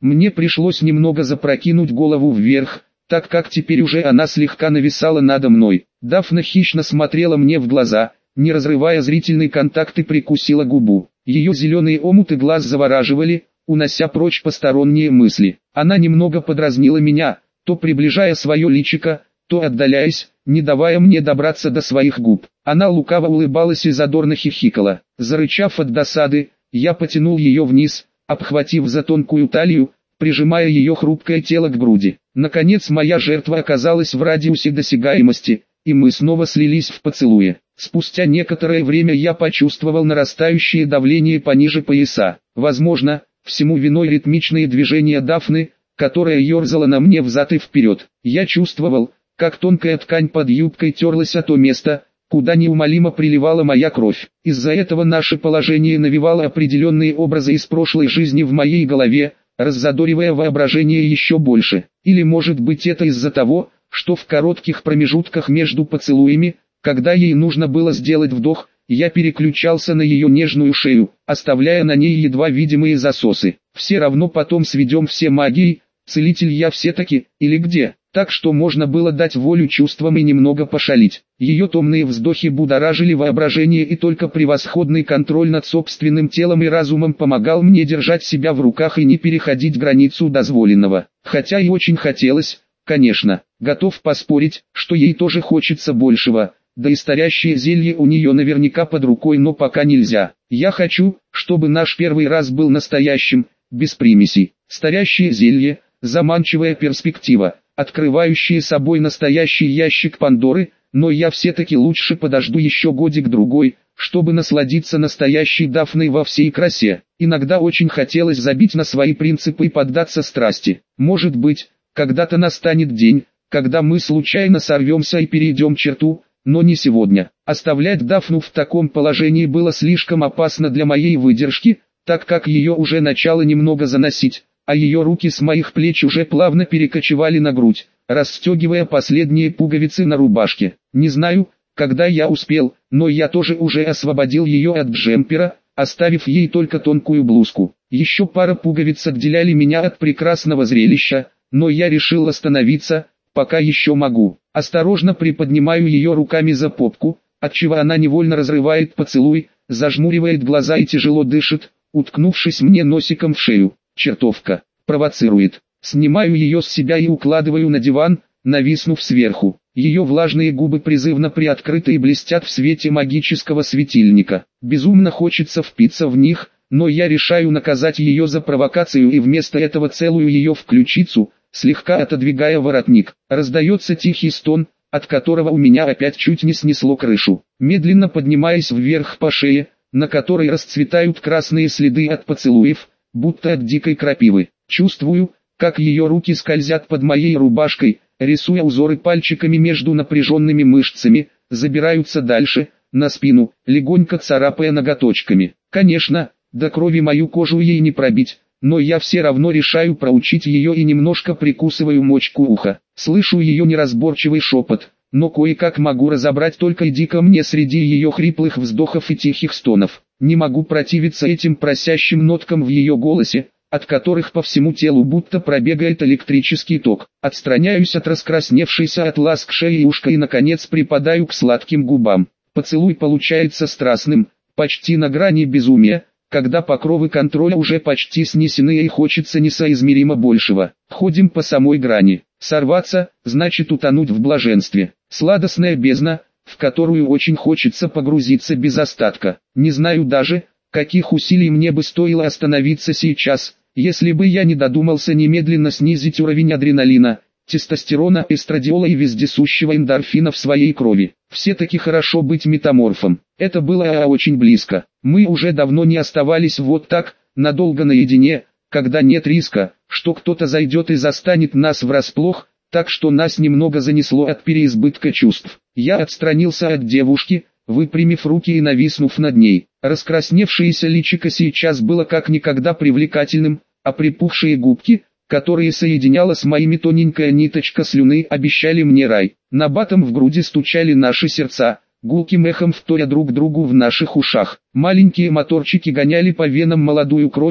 Мне пришлось немного запрокинуть голову вверх, так как теперь уже она слегка нависала надо мной. Дафна хищно смотрела мне в глаза, не разрывая зрительный контакт, и прикусила губу. Ее зеленые омуты глаз завораживали, унося прочь посторонние мысли. Она немного подразнила меня, то приближая свое личико, то отдаляясь, не давая мне добраться до своих губ. Она лукаво улыбалась и задорно хихикала. Зарычав от досады, я потянул ее вниз, обхватив за тонкую талию, прижимая ее хрупкое тело к груди. Наконец моя жертва оказалась в радиусе досягаемости, и мы снова слились в поцелуе. Спустя некоторое время я почувствовал нарастающее давление пониже пояса. Возможно, всему виной ритмичные движения Дафны, которая ерзала на мне взад и вперед. Я чувствовал, как тонкая ткань под юбкой терлась о то место, куда неумолимо приливала моя кровь. Из-за этого наше положение навевало определенные образы из прошлой жизни в моей голове, раззадоривая воображение еще больше. Или может быть это из-за того, что в коротких промежутках между поцелуями, когда ей нужно было сделать вдох, я переключался на ее нежную шею, оставляя на ней едва видимые засосы. Все равно потом сведем все магии, целитель я все-таки, или где? Так что можно было дать волю чувствам и немного пошалить. Ее томные вздохи будоражили воображение, и только превосходный контроль над собственным телом и разумом помогал мне держать себя в руках и не переходить границу дозволенного. Хотя и очень хотелось, конечно, готов поспорить, что ей тоже хочется большего. Да и старящее зелье у нее наверняка под рукой, но пока нельзя. Я хочу, чтобы наш первый раз был настоящим, без примесей. Старящее зелье, заманчивая перспектива, открывающая собой настоящий ящик Пандоры, но я все-таки лучше подожду еще годик-другой, чтобы насладиться настоящей Дафной во всей красе. Иногда очень хотелось забить на свои принципы и поддаться страсти. Может быть, когда-то настанет день, когда мы случайно сорвемся и перейдем черту, но не сегодня. Оставлять Дафну в таком положении было слишком опасно для моей выдержки, так как ее уже начало немного заносить, а ее руки с моих плеч уже плавно перекочевали на грудь, расстегивая последние пуговицы на рубашке. Не знаю, когда я успел, но я тоже уже освободил ее от джемпера, оставив ей только тонкую блузку. Еще пара пуговиц отделяли меня от прекрасного зрелища, но я решил остановиться, пока еще могу. Осторожно приподнимаю ее руками за попку, отчего она невольно разрывает поцелуй, зажмуривает глаза и тяжело дышит, уткнувшись мне носиком в шею. Чертовка, провоцирует. Снимаю ее с себя и укладываю на диван, нависнув сверху. Ее влажные губы призывно приоткрыты и блестят в свете магического светильника. Безумно хочется впиться в них, но я решаю наказать ее за провокацию и вместо этого целую ее в ключицу, слегка отодвигая воротник. Раздается тихий стон, от которого у меня опять чуть не снесло крышу. Медленно поднимаясь вверх по шее, на которой расцветают красные следы от поцелуев, будто от дикой крапивы. Чувствую, как ее руки скользят под моей рубашкой, рисуя узоры пальчиками между напряженными мышцами, забираются дальше, на спину, легонько царапая ноготочками. Конечно, до крови мою кожу ей не пробить, но я все равно решаю проучить ее и немножко прикусываю мочку уха. Слышу ее неразборчивый шепот, но кое-как могу разобрать: только иди ко мне, среди ее хриплых вздохов и тихих стонов. Не могу противиться этим просящим ноткам в ее голосе, от которых по всему телу будто пробегает электрический ток. Отстраняюсь от раскрасневшейся от ласк шеи и ушка и наконец припадаю к сладким губам. Поцелуй получается страстным, почти на грани безумия, когда покровы контроля уже почти снесены и хочется несоизмеримо большего. Ходим по самой грани. Сорваться, значит утонуть в блаженстве. Сладостная бездна, в которую очень хочется погрузиться без остатка. Не знаю даже, каких усилий мне бы стоило остановиться сейчас, если бы я не додумался немедленно снизить уровень адреналина, тестостерона, эстрадиола и вездесущего эндорфина в своей крови. Все-таки хорошо быть метаморфом. Это было очень близко. Мы уже давно не оставались вот так, надолго наедине, когда нет риска, что кто-то зайдет и застанет нас врасплох, так что нас немного занесло от переизбытка чувств. Я отстранился от девушки, выпрямив руки и нависнув над ней. Раскрасневшееся личико сейчас было как никогда привлекательным, а припухшие губки, которые соединяла с моими тоненькая ниточка слюны, обещали мне рай. Набатом в груди стучали наши сердца, гулким эхом вторя друг другу в наших ушах. Маленькие моторчики гоняли по венам молодую кровь,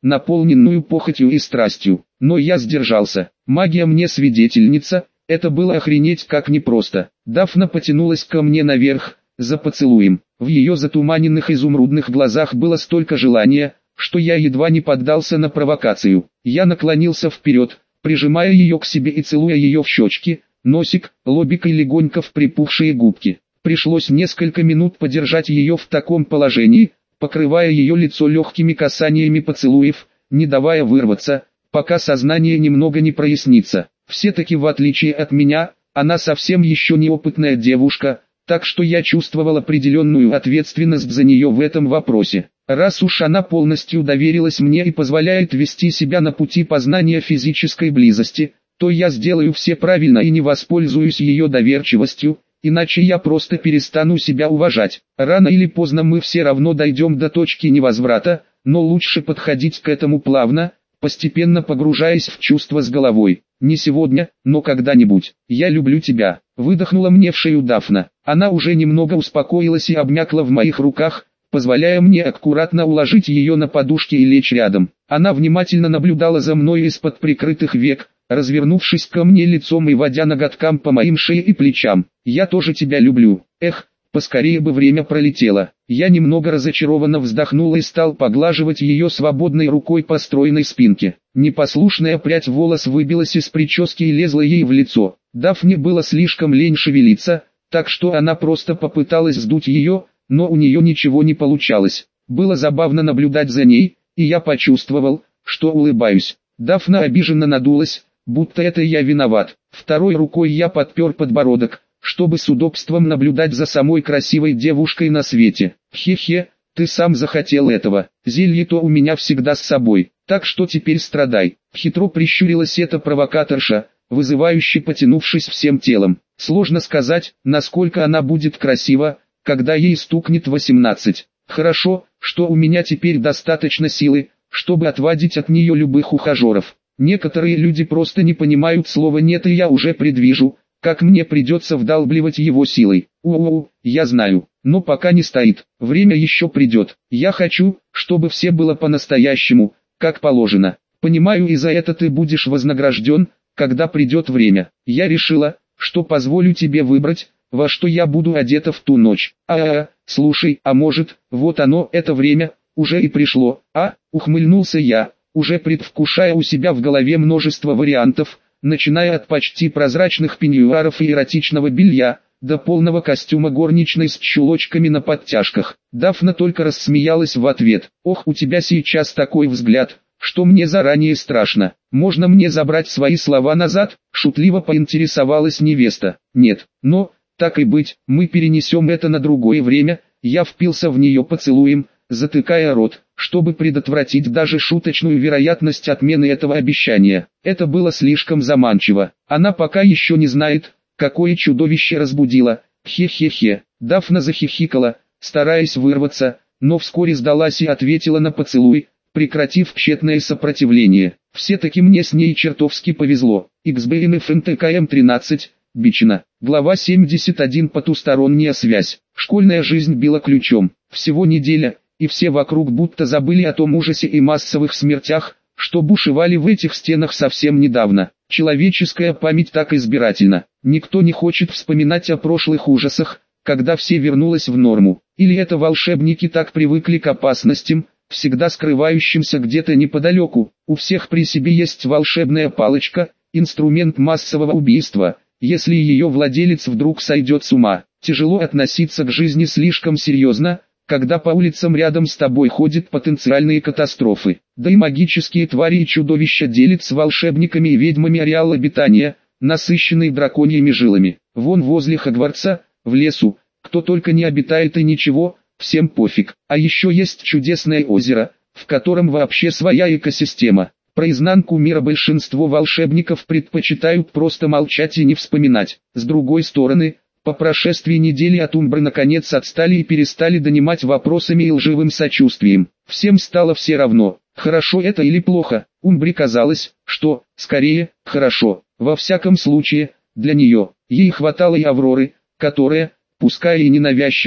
наполненную похотью и страстью. Но я сдержался. Магия мне свидетельница, это было охренеть как непросто. Дафна потянулась ко мне наверх, за поцелуем. В ее затуманенных изумрудных глазах было столько желания, что я едва не поддался на провокацию. Я наклонился вперед, прижимая ее к себе и целуя ее в щечки, носик, лобик и легонько в припухшие губки. Пришлось несколько минут подержать ее в таком положении, покрывая ее лицо легкими касаниями поцелуев, не давая вырваться, пока сознание немного не прояснится. Все-таки в отличие от меня, она совсем еще неопытная девушка, так что я чувствовал определенную ответственность за нее в этом вопросе. Раз уж она полностью доверилась мне и позволяет вести себя на пути познания физической близости, то я сделаю все правильно и не воспользуюсь ее доверчивостью, иначе я просто перестану себя уважать. Рано или поздно мы все равно дойдем до точки невозврата, но лучше подходить к этому плавно, постепенно погружаясь в чувства с головой. Не сегодня, но когда-нибудь. Я люблю тебя, выдохнула мне в шею Дафна. Она уже немного успокоилась и обмякла в моих руках, позволяя мне аккуратно уложить ее на подушке и лечь рядом. Она внимательно наблюдала за мной из-под прикрытых век, развернувшись ко мне лицом и водя ноготкам по моим шее и плечам. «Я тоже тебя люблю. Эх, поскорее бы время пролетело». Я немного разочарованно вздохнул и стал поглаживать ее свободной рукой по стройной спинке. Непослушная прядь волос выбилась из прически и лезла ей в лицо. Дафне было слишком лень шевелиться, так что она просто попыталась сдуть ее, но у нее ничего не получалось. Было забавно наблюдать за ней, и я почувствовал, что улыбаюсь. Дафна обиженно надулась, будто это я виноват. Второй рукой я подпер подбородок, чтобы с удобством наблюдать за самой красивой девушкой на свете. Хе-хе, ты сам захотел этого. Зелье-то у меня всегда с собой, так что теперь страдай. Хитро прищурилась эта провокаторша, вызывающе потянувшись всем телом. Сложно сказать, насколько она будет красива, когда ей стукнет 18. Хорошо, что у меня теперь достаточно силы, чтобы отвадить от нее любых ухажеров. Некоторые люди просто не понимают слова «нет», и я уже предвижу, как мне придется вдалбливать его силой. Я знаю, но пока не стоит, время еще придет. Я хочу, чтобы все было по-настоящему, как положено. Понимаю, и за это ты будешь вознагражден, когда придет время. Я решила, что позволю тебе выбрать, во что я буду одета в ту ночь. Слушай, а может, вот оно, это время, уже и пришло, ухмыльнулся я, уже предвкушая у себя в голове множество вариантов, начиная от почти прозрачных пеньюаров и эротичного белья, до полного костюма горничной с чулочками на подтяжках. Дафна только рассмеялась в ответ. «Ох, у тебя сейчас такой взгляд, что мне заранее страшно. Можно мне забрать свои слова назад?» Шутливо поинтересовалась невеста. «Нет, но, так и быть, мы перенесем это на другое время». Я впился в нее поцелуем, затыкая рот, чтобы предотвратить даже шуточную вероятность отмены этого обещания. Это было слишком заманчиво. Она пока еще не знает, какое чудовище разбудила. Хе-хе-хе. Дафна захихикала, стараясь вырваться, но вскоре сдалась и ответила на поцелуй, прекратив тщетное сопротивление. Все-таки мне с ней чертовски повезло. XBNF НТКМ 13, Бичина. Глава 71. Потусторонняя связь. Школьная жизнь била ключом. Всего неделя, и все вокруг будто забыли о том ужасе и массовых смертях, что бушевали в этих стенах совсем недавно. Человеческая память так избирательна. Никто не хочет вспоминать о прошлых ужасах, когда все вернулось в норму. Или это волшебники так привыкли к опасностям, всегда скрывающимся где-то неподалеку. У всех при себе есть волшебная палочка, инструмент массового убийства. Если ее владелец вдруг сойдет с ума, тяжело относиться к жизни слишком серьезно, когда по улицам рядом с тобой ходят потенциальные катастрофы. Да и магические твари и чудовища делят с волшебниками и ведьмами ареал обитания, насыщенный драконьими жилами. Вон возле Хогвартса, в лесу, кто только не обитает и ничего, всем пофиг. А еще есть чудесное озеро, в котором вообще своя экосистема. Про изнанку мира большинство волшебников предпочитают просто молчать и не вспоминать. С другой стороны, по прошествии недели от Умбры наконец отстали и перестали донимать вопросами и лживым сочувствием. Всем стало все равно, хорошо это или плохо. Умбре казалось, что, скорее, хорошо. Во всяком случае, для нее. Ей хватало и Авроры, которая, пускай и ненавязчиво,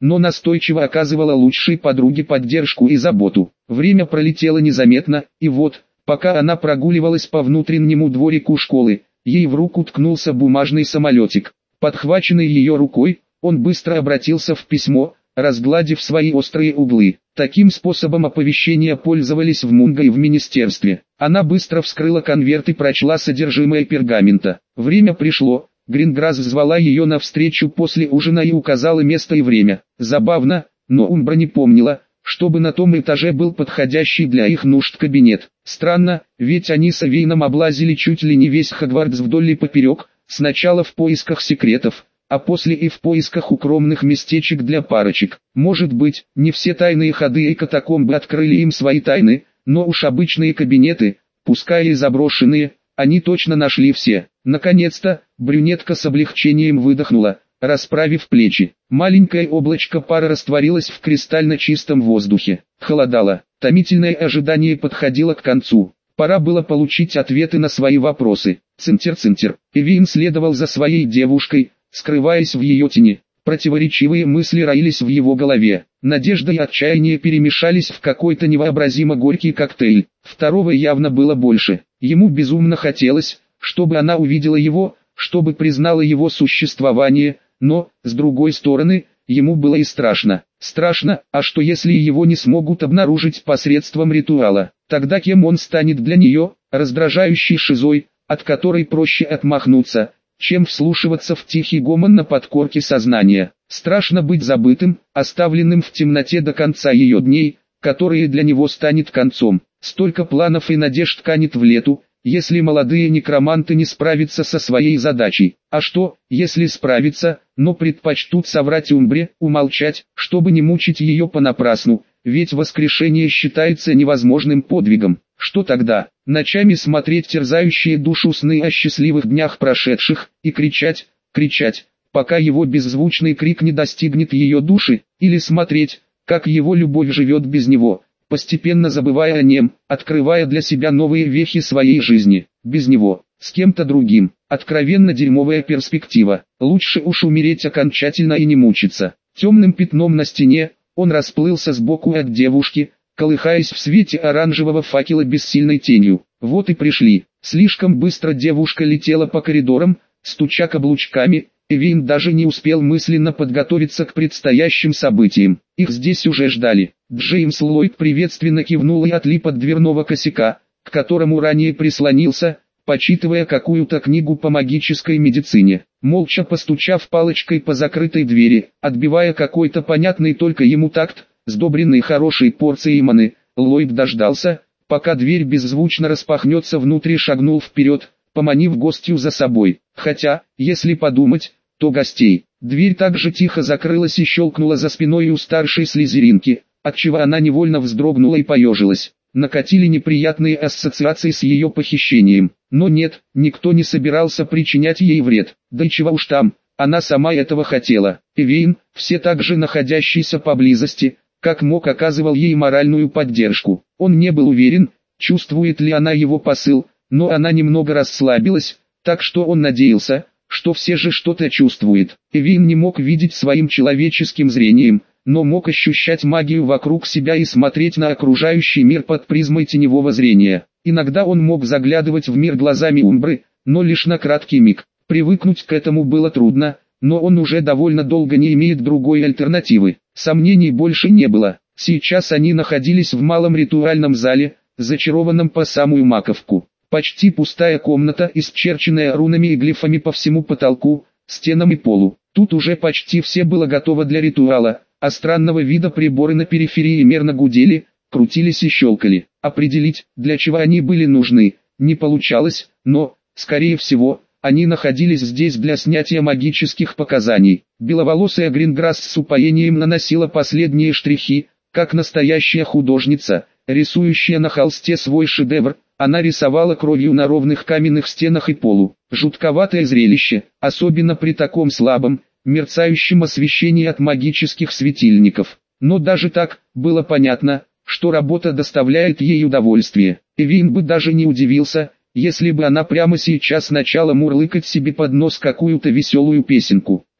но настойчиво оказывала лучшей подруге поддержку и заботу. Время пролетело незаметно, и вот, пока она прогуливалась по внутреннему дворику школы, ей в руку ткнулся бумажный самолетик. Подхваченный ее рукой, он быстро обратился в письмо, разгладив свои острые углы. Таким способом оповещения пользовались в Мунго и в министерстве. Она быстро вскрыла конверт и прочла содержимое пергамента. Время пришло. Гринграсс звала ее навстречу после ужина и указала место и время. Забавно, но Умбра не помнила, чтобы на том этаже был подходящий для их нужд кабинет. Странно, ведь они с Эвейном облазили чуть ли не весь Хогвартс вдоль и поперек, сначала в поисках секретов, а после и в поисках укромных местечек для парочек. Может быть, не все тайные ходы и катакомбы открыли им свои тайны, но уж обычные кабинеты, пускай и заброшенные, они точно нашли все. Наконец-то, брюнетка с облегчением выдохнула, расправив плечи. Маленькое облачко пара растворилось в кристально чистом воздухе. Холодало. Томительное ожидание подходило к концу. Пора было получить ответы на свои вопросы. Цинтер-цинтер. Эвейн следовал за своей девушкой, скрываясь в ее тени. Противоречивые мысли роились в его голове. Надежда и отчаяние перемешались в какой-то невообразимо горький коктейль. Второго явно было больше. Ему безумно хотелось, чтобы она увидела его, чтобы признала его существование, но, с другой стороны, ему было и страшно. Страшно, а что если его не смогут обнаружить посредством ритуала? Тогда кем он станет для нее, раздражающей шизой, от которой проще отмахнуться, чем вслушиваться в тихий гомон на подкорке сознания. Страшно быть забытым, оставленным в темноте до конца ее дней, которые для него станет концом. Столько планов и надежд канет в лету, если молодые некроманты не справятся со своей задачей. А что, если справятся, но предпочтут соврать Умбре, умолчать, чтобы не мучить ее понапрасну, ведь воскрешение считается невозможным подвигом. Что тогда? Ночами смотреть терзающие душу сны о счастливых днях прошедших, и кричать, пока его беззвучный крик не достигнет ее души, или смотреть, как его любовь живет без него, постепенно забывая о нем, открывая для себя новые вехи своей жизни, без него, с кем-то другим. Откровенно дерьмовая перспектива. Лучше уж умереть окончательно и не мучиться. Темным пятном на стене, он расплылся сбоку от девушки, колыхаясь в свете оранжевого факела бессильной тенью. Вот и пришли. Слишком быстро девушка летела по коридорам, стуча каблучками. Эвейн даже не успел мысленно подготовиться к предстоящим событиям. Их здесь уже ждали. Джеймс Ллойд приветственно кивнул и отлип от дверного косяка, к которому ранее прислонился, почитывая какую-то книгу по магической медицине. Молча постучав палочкой по закрытой двери, отбивая какой-то понятный только ему такт, сдобренный хорошей порцией маны, Ллойд дождался, пока дверь беззвучно распахнется, внутрь шагнул вперед, поманив гостью за собой. Хотя, если подумать, то гостей. Дверь также тихо закрылась и щелкнула за спиной у старшей слизеринки, отчего она невольно вздрогнула и поежилась. Накатили неприятные ассоциации с ее похищением. Но нет, никто не собирался причинять ей вред. Да и чего уж там, она сама этого хотела. Эвейн, все также находящийся поблизости, как мог оказывал ей моральную поддержку. Он не был уверен, чувствует ли она его посыл, но она немного расслабилась, так что он надеялся, что все же что-то чувствует. Эвейн не мог видеть своим человеческим зрением, но мог ощущать магию вокруг себя и смотреть на окружающий мир под призмой теневого зрения. Иногда он мог заглядывать в мир глазами Умбры, но лишь на краткий миг. Привыкнуть к этому было трудно, но он уже довольно долго не имеет другой альтернативы. Сомнений больше не было. Сейчас они находились в малом ритуальном зале, зачарованном по самую маковку. Почти пустая комната, исчерченная рунами и глифами по всему потолку, стенам и полу. Тут уже почти все было готово для ритуала, а странного вида приборы на периферии мерно гудели, крутились и щелкали. Определить, для чего они были нужны, не получалось, но, скорее всего, они находились здесь для снятия магических показаний. Беловолосая Гринграсс с упоением наносила последние штрихи, как настоящая художница, рисующая на холсте свой шедевр. Она рисовала кровью на ровных каменных стенах и полу. Жутковатое зрелище, особенно при таком слабом, мерцающем освещении от магических светильников. Но даже так, было понятно, что работа доставляет ей удовольствие. Эвейн бы даже не удивился, если бы она прямо сейчас начала мурлыкать себе под нос какую-то веселую песенку.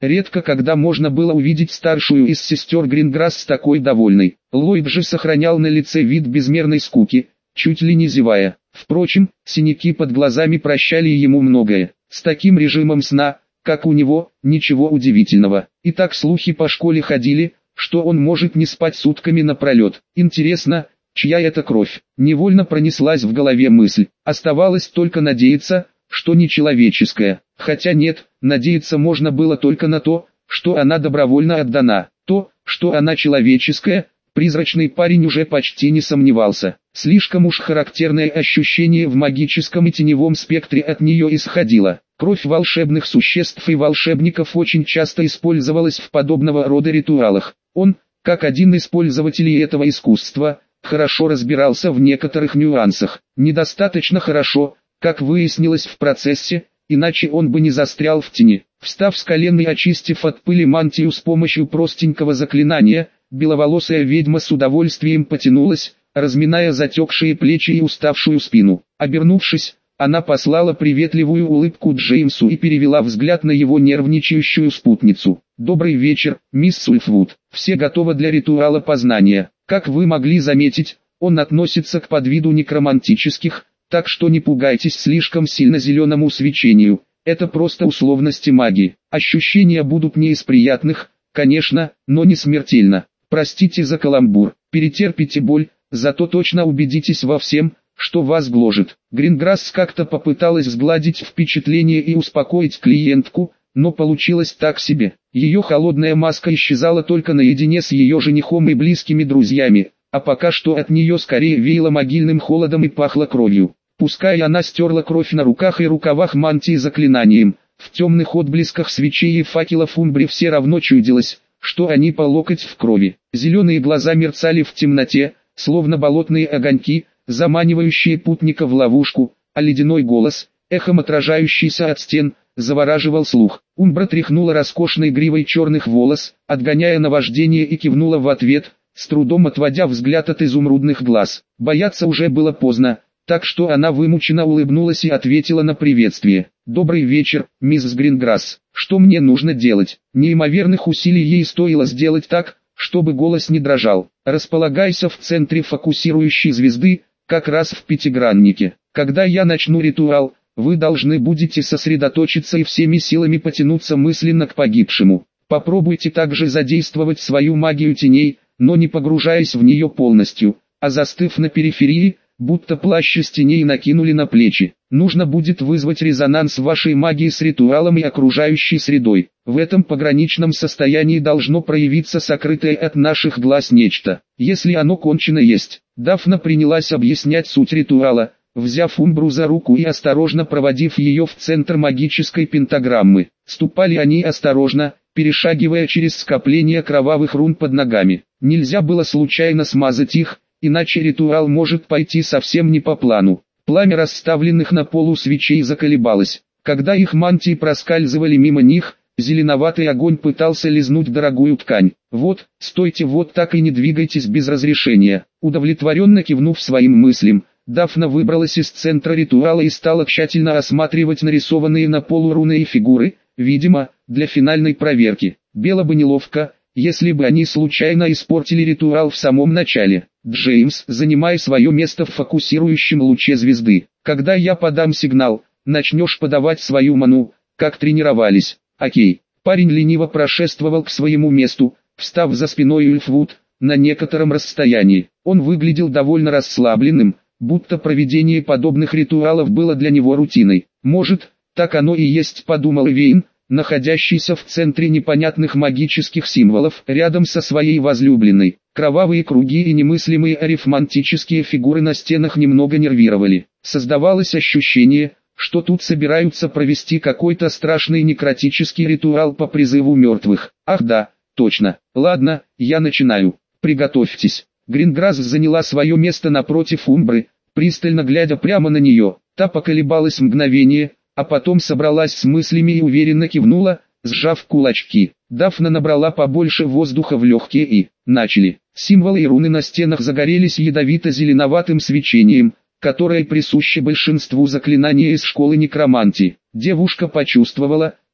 Редко когда можно было увидеть старшую из сестер Гринграсс такой довольной. Ллойд же сохранял на лице вид безмерной скуки, чуть ли не зевая. Впрочем, синяки под глазами прощали ему многое. С таким режимом сна, как у него, ничего удивительного. И так слухи по школе ходили, что он может не спать сутками напролет. Интересно, чья это кровь? Невольно пронеслась в голове мысль. Оставалось только надеяться, что не человеческая. Хотя нет, надеяться можно было только на то, что она добровольно отдана. То, что она человеческая, призрачный парень уже почти не сомневался. Слишком уж характерное ощущение в магическом и теневом спектре от нее исходило. Кровь волшебных существ и волшебников очень часто использовалась в подобного рода ритуалах. Он, как один из пользователей этого искусства, хорошо разбирался в некоторых нюансах. Недостаточно хорошо, как выяснилось в процессе, иначе он бы не застрял в тени. Встав с колен и очистив от пыли мантию с помощью простенького заклинания, беловолосая ведьма с удовольствием потянулась, разминая затекшие плечи и уставшую спину. Обернувшись, она послала приветливую улыбку Джеймсу и перевела взгляд на его нервничающую спутницу. «Добрый вечер, мисс Ульфвуд. Все готовы для ритуала познания. Как вы могли заметить, он относится к подвиду некромантических, так что не пугайтесь слишком сильно зеленому свечению. Это просто условности магии. Ощущения будут не из приятных, конечно, но не смертельно. Простите за каламбур. Перетерпите боль, зато точно убедитесь во всем, что вас гложет». Гринграсс как-то попыталась сгладить впечатление и успокоить клиентку, но получилось так себе. Ее холодная маска исчезала только наедине с ее женихом и близкими друзьями, а пока что от нее скорее веяло могильным холодом и пахло кровью. Пускай она стерла кровь на руках и рукавах мантии заклинанием, в темных отблесках свечей и факелов Умбре все равно чудилось, что они по локоть в крови. Зеленые глаза мерцали в темноте, словно болотные огоньки, заманивающие путника в ловушку, а ледяной голос, эхом отражающийся от стен, завораживал слух. Умбра тряхнула роскошной гривой черных волос, отгоняя наваждение, и кивнула в ответ, с трудом отводя взгляд от изумрудных глаз. Бояться уже было поздно, так что она вымученно улыбнулась и ответила на приветствие. «Добрый вечер, мисс Гринграсс. Что мне нужно делать?» Неимоверных усилий ей стоило сделать так, чтобы голос не дрожал. «Располагайся в центре фокусирующей звезды, как раз в пятиграннике. Когда я начну ритуал, вы должны будете сосредоточиться и всеми силами потянуться мысленно к погибшему. Попробуйте также задействовать свою магию теней, но не погружаясь в нее полностью, а застыв на периферии, будто плащ из теней накинули на плечи. Нужно будет вызвать резонанс вашей магии с ритуалом и окружающей средой. В этом пограничном состоянии должно проявиться сокрытое от наших глаз нечто. Если оно кончено есть». Дафна принялась объяснять суть ритуала, взяв Умбру за руку и осторожно проводив ее в центр магической пентаграммы. Ступали они осторожно, перешагивая через скопление кровавых рун под ногами. Нельзя было случайно смазать их, иначе ритуал может пойти совсем не по плану. Пламя расставленных на полу свечей заколебалось. Когда их мантии проскальзывали мимо них, зеленоватый огонь пытался лизнуть дорогую ткань. «Вот, стойте вот так и не двигайтесь без разрешения». Удовлетворенно кивнув своим мыслям, Дафна выбралась из центра ритуала и стала тщательно осматривать нарисованные на полу руны и фигуры, видимо, для финальной проверки. Было бы неловко, если бы они случайно испортили ритуал в самом начале. «Джеймс, занимай свое место в фокусирующем луче звезды. Когда я подам сигнал, начнешь подавать свою ману, как тренировались». «Окей». Парень лениво прошествовал к своему месту, встав за спиной Ульфвуд, на некотором расстоянии. Он выглядел довольно расслабленным, будто проведение подобных ритуалов было для него рутиной. «Может, так оно и есть», — подумал Эвейн, находящийся в центре непонятных магических символов, рядом со своей возлюбленной. Кровавые круги и немыслимые арифмантические фигуры на стенах немного нервировали. Создавалось ощущение, что тут собираются провести какой-то страшный некротический ритуал по призыву мертвых. «Ах да, точно. Ладно, я начинаю. Приготовьтесь». Гринграсс заняла свое место напротив Умбры, пристально глядя прямо на нее. Та поколебалась мгновение, а потом собралась с мыслями и уверенно кивнула, сжав кулачки. Дафна набрала побольше воздуха в легкие и начали. Символы и руны на стенах загорелись ядовито-зеленоватым свечением, которое присуще большинству заклинаний из школы некромантии. Девушка почувствовала,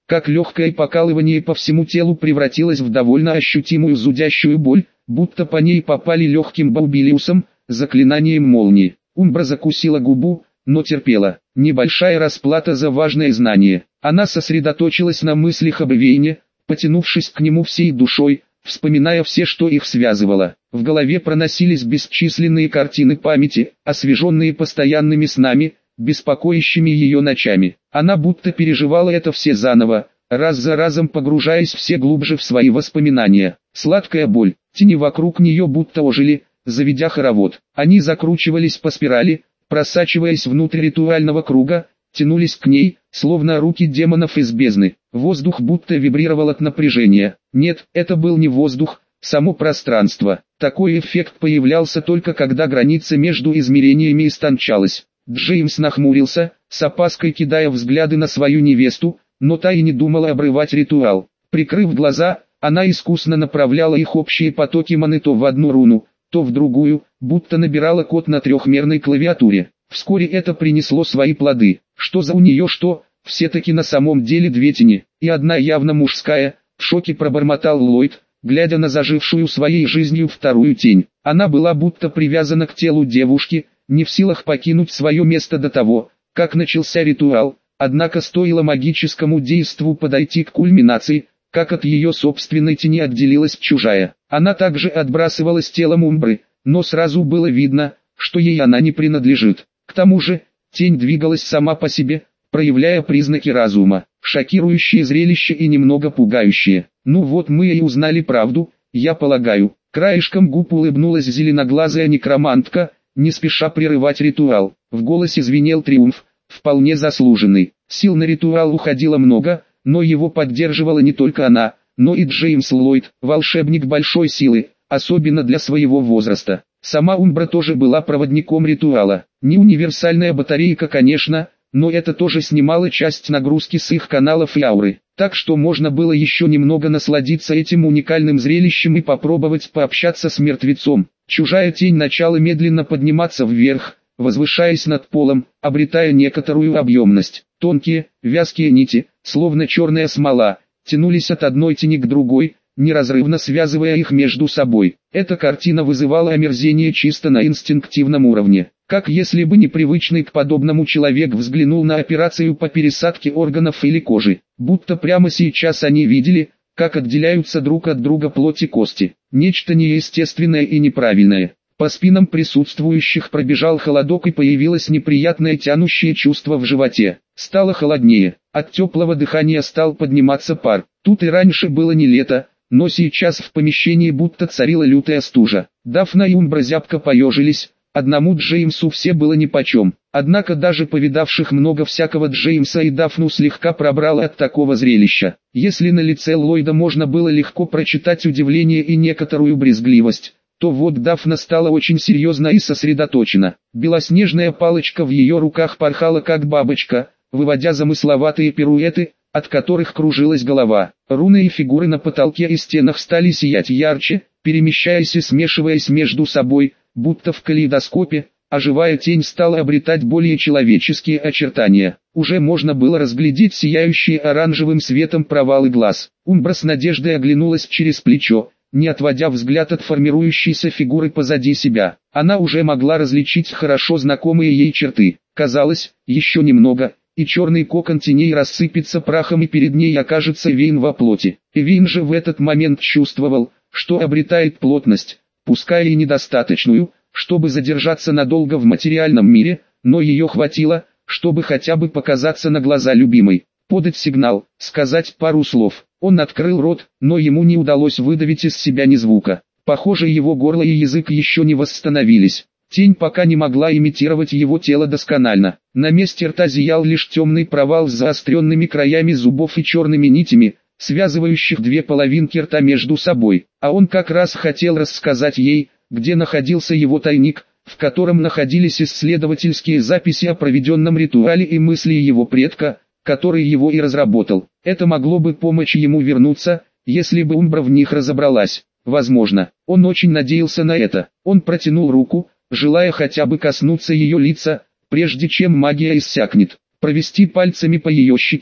как легкое покалывание по всему телу превратилось в довольно ощутимую зудящую боль, будто по ней попали легким баубилиусом, заклинанием молнии. Умбра закусила губу, но терпела. Небольшая расплата за важное знание. Она сосредоточилась на мыслях об Эвейне, потянувшись к нему всей душой, вспоминая все, что их связывало. В голове проносились бесчисленные картины памяти, освеженные постоянными снами, беспокоящими ее ночами. Она будто переживала это все заново, раз за разом погружаясь все глубже в свои воспоминания. Сладкая боль, тени вокруг нее будто ожили, заведя хоровод. Они закручивались по спирали, просачиваясь внутрь ритуального круга, тянулись к ней, словно руки демонов из бездны. Воздух будто вибрировал от напряжения. Нет, это был не воздух, само пространство. Такой эффект появлялся только когда граница между измерениями истончалась. Джеймс нахмурился, с опаской кидая взгляды на свою невесту, но та и не думала обрывать ритуал. Прикрыв глаза, она искусно направляла их общие потоки маны то в одну руну, то в другую, будто набирала код на трехмерной клавиатуре. Вскоре это принесло свои плоды. Что за у нее что? Все-таки на самом деле две тени, и одна явно мужская, в шоке пробормотал Ллойд, глядя на зажившую своей жизнью вторую тень. Она была будто привязана к телу девушки, не в силах покинуть свое место до того, как начался ритуал, однако стоило магическому действу подойти к кульминации, как от ее собственной тени отделилась чужая. Она также отбрасывалась телом Умбры, но сразу было видно, что ей она не принадлежит. К тому же, тень двигалась сама по себе, проявляя признаки разума. Шокирующее зрелище и немного пугающее. Ну вот мы и узнали правду, я полагаю. Краешком губ улыбнулась зеленоглазая некромантка, не спеша прерывать ритуал. В голосе звенел триумф, вполне заслуженный. Сил на ритуал уходило много, но его поддерживала не только она, но и Джеймс Ллойд, волшебник большой силы, особенно для своего возраста. Сама Умбра тоже была проводником ритуала. Не универсальная батарейка, конечно, но это тоже снимало часть нагрузки с их каналов и ауры. Так что можно было еще немного насладиться этим уникальным зрелищем и попробовать пообщаться с мертвецом. Чужая тень начала медленно подниматься вверх, возвышаясь над полом, обретая некоторую объемность. Тонкие, вязкие нити, словно черная смола, тянулись от одной тени к другой, неразрывно связывая их между собой. Эта картина вызывала омерзение чисто на инстинктивном уровне. Как если бы непривычный к подобному человек взглянул на операцию по пересадке органов или кожи. Будто прямо сейчас они видели, как отделяются друг от друга плоть и кости. Нечто неестественное и неправильное. По спинам присутствующих пробежал холодок и появилось неприятное тянущее чувство в животе. Стало холоднее, от теплого дыхания стал подниматься пар. Тут и раньше было не лето, но сейчас в помещении будто царила лютая стужа. Дафна и Умбра зябко поежились, одному Джеймсу все было нипочем. Однако даже повидавших много всякого Джеймса и Дафну слегка пробрало от такого зрелища. Если на лице Ллойда можно было легко прочитать удивление и некоторую брезгливость, то вот Дафна стала очень серьезна и сосредоточена. Белоснежная палочка в ее руках порхала как бабочка, выводя замысловатые пируэты, от которых кружилась голова. Руны и фигуры на потолке и стенах стали сиять ярче, перемещаясь и смешиваясь между собой, будто в калейдоскопе, а живая тень стала обретать более человеческие очертания. Уже можно было разглядеть сияющие оранжевым светом провалы глаз. Умбра с надеждой оглянулась через плечо, не отводя взгляд от формирующейся фигуры позади себя. Она уже могла различить хорошо знакомые ей черты. Казалось, еще немного, и черный кокон теней рассыпется прахом и перед ней окажется Эвейн во плоти. Эвейн же в этот момент чувствовал, что обретает плотность, пускай и недостаточную, чтобы задержаться надолго в материальном мире, но ее хватило, чтобы хотя бы показаться на глаза любимой. Подать сигнал, сказать пару слов. Он открыл рот, но ему не удалось выдавить из себя ни звука. Похоже, его горло и язык еще не восстановились. Тень пока не могла имитировать его тело досконально. На месте рта зиял лишь темный провал с заостренными краями зубов и черными нитями, связывающих две половинки рта между собой. А он как раз хотел рассказать ей, где находился его тайник, в котором находились исследовательские записи о проведенном ритуале и мысли его предка, который его и разработал. Это могло бы помочь ему вернуться, если бы Умбра в них разобралась. Возможно, он очень надеялся на это. Он протянул руку, желая хотя бы коснуться ее лица, прежде чем магия иссякнет. Провести пальцами по ее щеке,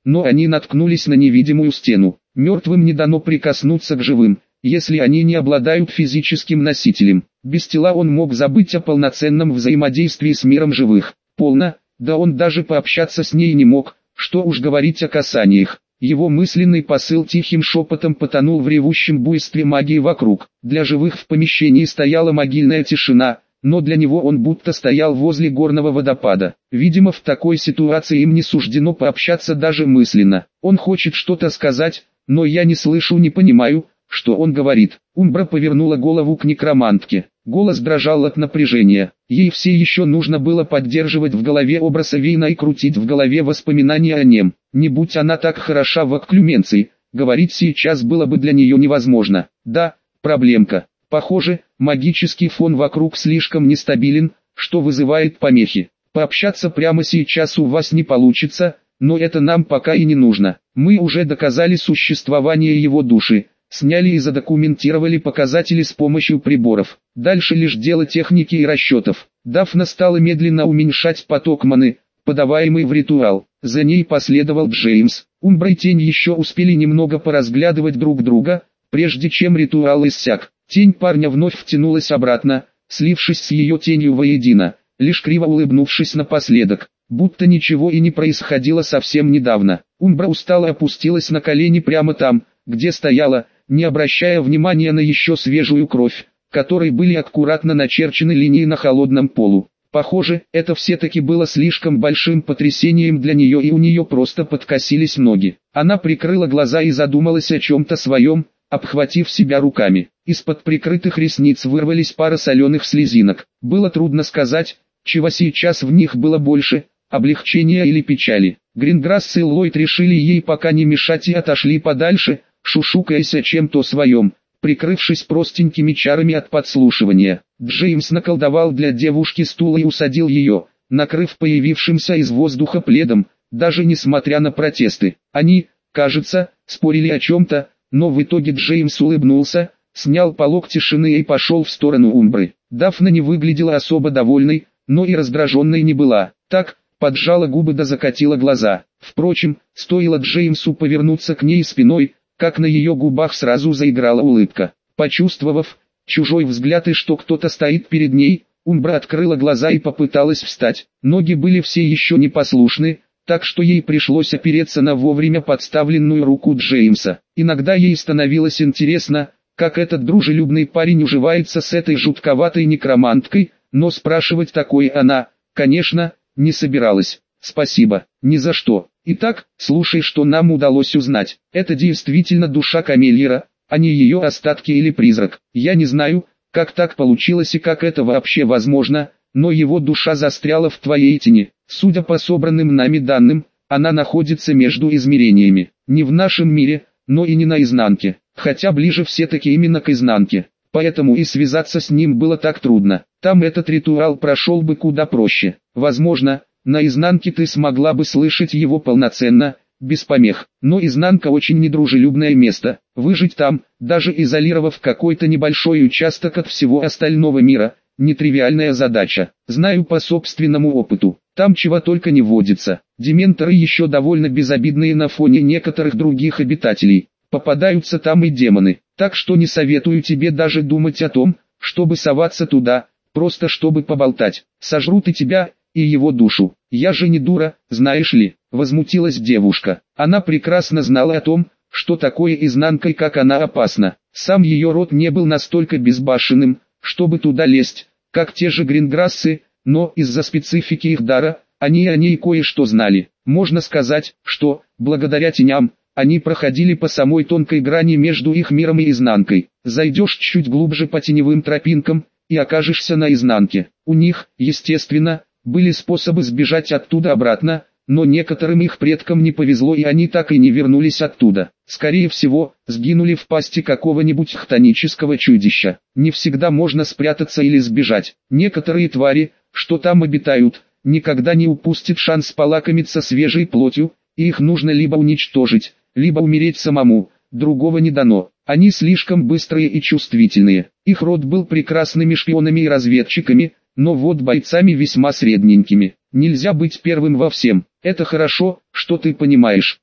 но они наткнулись на невидимую стену. Мертвым не дано прикоснуться к живым, если они не обладают физическим носителем. Без тела он мог забыть о полноценном взаимодействии с миром живых. Полно, да он даже пообщаться с ней не мог, что уж говорить о касаниях. Его мысленный посыл тихим шепотом потонул в ревущем буйстве магии вокруг. Для живых в помещении стояла могильная тишина, но для него он будто стоял возле горного водопада. Видимо, в такой ситуации им не суждено пообщаться даже мысленно. Он хочет что-то сказать, но я не слышу, не понимаю, что он говорит. Умбра повернула голову к некромантке. Голос дрожал от напряжения. Ей все еще нужно было поддерживать в голове образ Эвейна и крутить в голове воспоминания о нем. Не будь она так хороша в окклюменции, говорить сейчас было бы для нее невозможно. Да, проблемка. Похоже, магический фон вокруг слишком нестабилен, что вызывает помехи. Пообщаться прямо сейчас у вас не получится, но это нам пока и не нужно. Мы уже доказали существование его души. Сняли и задокументировали показатели с помощью приборов. Дальше лишь дело техники и расчетов. Дафна стала медленно уменьшать поток маны, подаваемый в ритуал. За ней последовал Джеймс. Умбра и Тень еще успели немного поразглядывать друг друга, прежде чем ритуал иссяк. Тень парня вновь втянулась обратно, слившись с ее тенью воедино, лишь криво улыбнувшись напоследок, будто ничего и не происходило совсем недавно. Умбра устало опустилась на колени прямо там, где стояла, не обращая внимания на еще свежую кровь, которой были аккуратно начерчены линии на холодном полу. Похоже, это все-таки было слишком большим потрясением для нее, и у нее просто подкосились ноги. Она прикрыла глаза и задумалась о чем-то своем, обхватив себя руками. Из-под прикрытых ресниц вырвались пара соленых слезинок. Было трудно сказать, чего сейчас в них было больше, облегчения или печали. Гринграсс и Ллойд решили ей пока не мешать и отошли подальше, шушукаясь о чем-то своем, прикрывшись простенькими чарами от подслушивания. Джеймс наколдовал для девушки стул и усадил ее, накрыв появившимся из воздуха пледом, даже несмотря на протесты. Они, кажется, спорили о чем-то, но в итоге Джеймс улыбнулся, снял полог тишины и пошел в сторону Умбры. Дафна не выглядела особо довольной, но и раздраженной не была. Так, поджала губы да закатила глаза. Впрочем, стоило Джеймсу повернуться к ней спиной, как на ее губах сразу заиграла улыбка. Почувствовав чужой взгляд и что кто-то стоит перед ней, Умбра открыла глаза и попыталась встать. Ноги были все еще непослушны, так что ей пришлось опереться на вовремя подставленную руку Джеймса. Иногда ей становилось интересно, как этот дружелюбный парень уживается с этой жутковатой некроманткой, но спрашивать такое она, конечно, не собиралась. «Спасибо, ни за что. Итак, слушай, что нам удалось узнать. Это действительно душа Камельера, а не ее остатки или призрак. Я не знаю, как так получилось и как это вообще возможно, но его душа застряла в твоей тени. Судя по собранным нами данным, она находится между измерениями. Не в нашем мире, но и не на изнанке, хотя ближе все-таки именно к изнанке. Поэтому и связаться с ним было так трудно. Там этот ритуал прошел бы куда проще. Возможно, на изнанке ты смогла бы слышать его полноценно, без помех. Но изнанка очень недружелюбное место. Выжить там, даже изолировав какой-то небольшой участок от всего остального мира, нетривиальная задача. Знаю по собственному опыту. Там чего только не водится. Дементоры еще довольно безобидные на фоне некоторых других обитателей. Попадаются там и демоны. Так что не советую тебе даже думать о том, чтобы соваться туда, просто чтобы поболтать. Сожрут и тебя, и его душу. Я же не дура, знаешь ли, возмутилась девушка. Она прекрасно знала о том, что такое изнанка и как она опасна. Сам ее род не был настолько безбашенным, чтобы туда лезть, как те же Гринграссы, но из-за специфики их дара, они о ней кое-что знали. Можно сказать, что, благодаря теням, они проходили по самой тонкой грани между их миром и изнанкой. Зайдешь чуть глубже по теневым тропинкам, и окажешься на изнанке. У них, естественно, были способы сбежать оттуда обратно, но некоторым их предкам не повезло и они так и не вернулись оттуда. Скорее всего, сгинули в пасти какого-нибудь хтонического чудища. Не всегда можно спрятаться или сбежать. Некоторые твари, что там обитают, никогда не упустят шанс полакомиться свежей плотью, и их нужно либо уничтожить, либо умереть самому, другого не дано. Они слишком быстрые и чувствительные. Их род был прекрасными шпионами и разведчиками, но вот бойцами весьма средненькими. Нельзя быть первым во всем. Это хорошо, что ты понимаешь.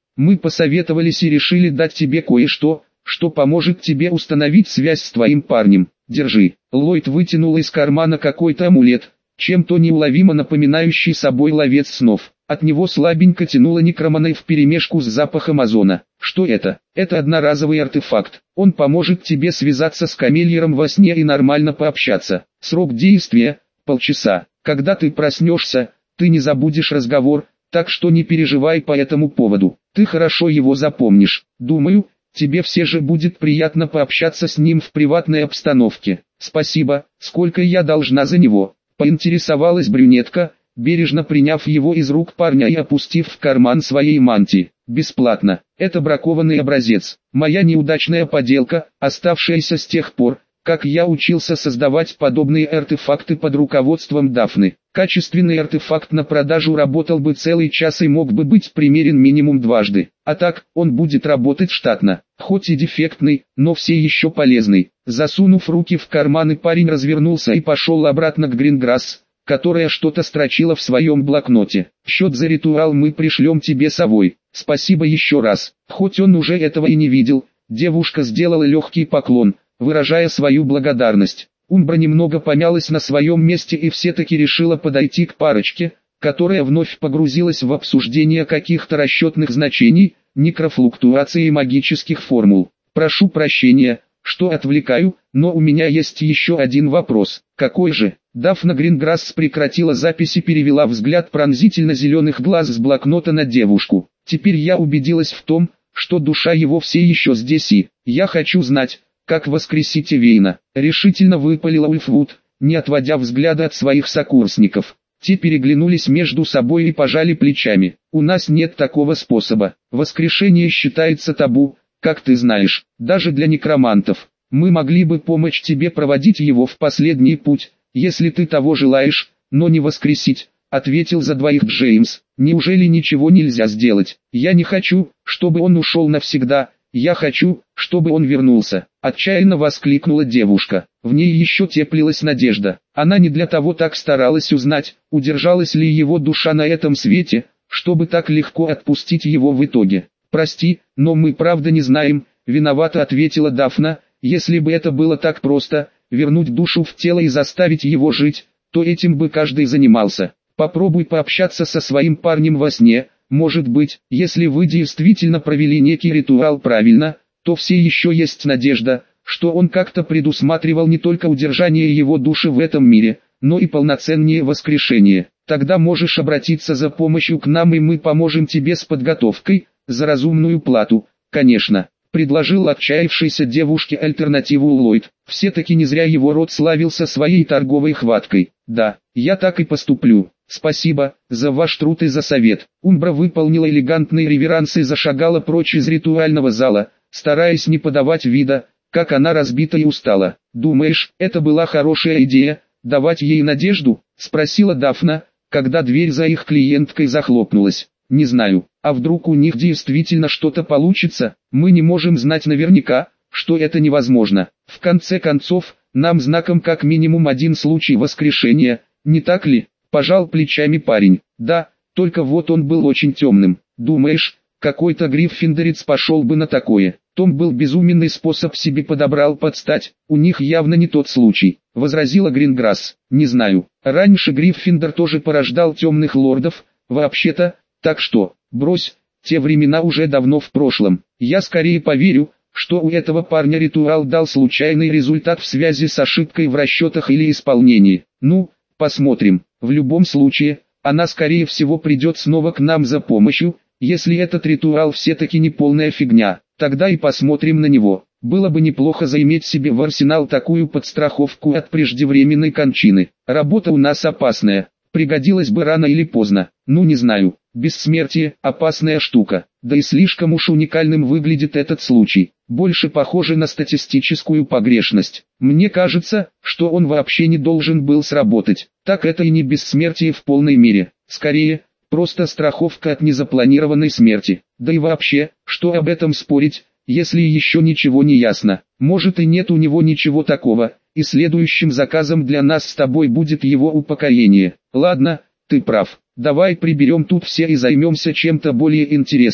Мы посоветовались и решили дать тебе кое-что, что поможет тебе установить связь с твоим парнем. Держи. Ллойд вытянул из кармана какой-то амулет, чем-то неуловимо напоминающий собой ловец снов. От него слабенько тянуло некроманой вперемешку с запахом озона. Что это? Это одноразовый артефакт. Он поможет тебе связаться с камельером во сне и нормально пообщаться. Срок действия – полчаса. Когда ты проснешься, ты не забудешь разговор, так что не переживай по этому поводу. Ты хорошо его запомнишь. Думаю, тебе все же будет приятно пообщаться с ним в приватной обстановке. Спасибо. Сколько я должна за него? Поинтересовалась брюнетка, бережно приняв его из рук парня и опустив в карман своей мантии. Бесплатно. Это бракованный образец. Моя неудачная поделка, оставшаяся с тех пор, как я учился создавать подобные артефакты под руководством Дафны. Качественный артефакт на продажу работал бы целый час и мог бы быть примерен минимум дважды. А так, он будет работать штатно. Хоть и дефектный, но все еще полезный. Засунув руки в карманы, парень развернулся и пошел обратно к Гринграсс, которая что-то строчила в своем блокноте. Счет за ритуал мы пришлем тебе совой. Спасибо еще раз. Хоть он уже этого и не видел, девушка сделала легкий поклон, выражая свою благодарность. Умбра немного помялась на своем месте и все-таки решила подойти к парочке, которая вновь погрузилась в обсуждение каких-то расчетных значений, некрофлуктуаций и магических формул. «Прошу прощения, что отвлекаю, но у меня есть еще один вопрос». «Какой же?» Дафна Гринграсс прекратила запись и перевела взгляд пронзительно-зеленых глаз с блокнота на девушку. «Теперь я убедилась в том, что душа его все еще здесь, и я хочу знать, как воскресить Эвейна», — решительно выпалила Ульфвуд, не отводя взгляда от своих сокурсников. Те переглянулись между собой и пожали плечами. «У нас нет такого способа. Воскрешение считается табу, как ты знаешь, даже для некромантов. Мы могли бы помочь тебе проводить его в последний путь, если ты того желаешь, но не воскресить», — ответил за двоих Джеймс. «Неужели ничего нельзя сделать? Я не хочу, чтобы он ушел навсегда. Я хочу, чтобы он вернулся», — отчаянно воскликнула девушка. В ней еще теплилась надежда. Она не для того так старалась узнать, удержалась ли его душа на этом свете, чтобы так легко отпустить его в итоге. «Прости, но мы правда не знаем», — виновато ответила Дафна. «Если бы это было так просто, вернуть душу в тело и заставить его жить, то этим бы каждый занимался. Попробуй пообщаться со своим парнем во сне. Может быть, если вы действительно провели некий ритуал правильно, то все еще есть надежда, что он как-то предусматривал не только удержание его души в этом мире, но и полноценное воскрешение. Тогда можешь обратиться за помощью к нам, и мы поможем тебе с подготовкой, за разумную плату, конечно», — предложил отчаявшейся девушке альтернативу Ллойд. Все-таки не зря его род славился своей торговой хваткой. «Да, я так и поступлю. Спасибо за ваш труд и за совет». Умбра выполнила элегантный реверанс и зашагала прочь из ритуального зала, стараясь не подавать вида, как она разбита и устала. «Думаешь, это была хорошая идея, давать ей надежду?» — спросила Дафна, когда дверь за их клиенткой захлопнулась. «Не знаю, а вдруг у них действительно что-то получится? Мы не можем знать наверняка, что это невозможно. В конце концов, нам знаком как минимум один случай воскрешения, не так ли?» — пожал плечами парень. «Да, только вот он был очень темным. Думаешь, какой-то гриффиндорец пошел бы на такое?» Том был безуменный способ себе подобрал под стать, у них явно не тот случай, — возразила Гринграсс. «Не знаю, раньше Гриффиндор тоже порождал темных лордов, вообще-то, так что, брось, те времена уже давно в прошлом. Я скорее поверю, что у этого парня ритуал дал случайный результат в связи с ошибкой в расчетах или исполнении. Ну, посмотрим. В любом случае, она скорее всего придет снова к нам за помощью, если этот ритуал все-таки не полная фигня. Тогда и посмотрим на него. Было бы неплохо заиметь себе в арсенал такую подстраховку от преждевременной кончины. Работа у нас опасная. Пригодилась бы рано или поздно. Ну не знаю. Бессмертие – опасная штука. Да и слишком уж уникальным выглядит этот случай. Больше похоже на статистическую погрешность. Мне кажется, что он вообще не должен был сработать. Так это и не бессмертие в полной мере. Скорее, просто страховка от незапланированной смерти. Да и вообще, что об этом спорить, если еще ничего не ясно. Может и нет у него ничего такого, и следующим заказом для нас с тобой будет его упокоение. Ладно, ты прав. Давай приберем тут все и займемся чем-то более интересным.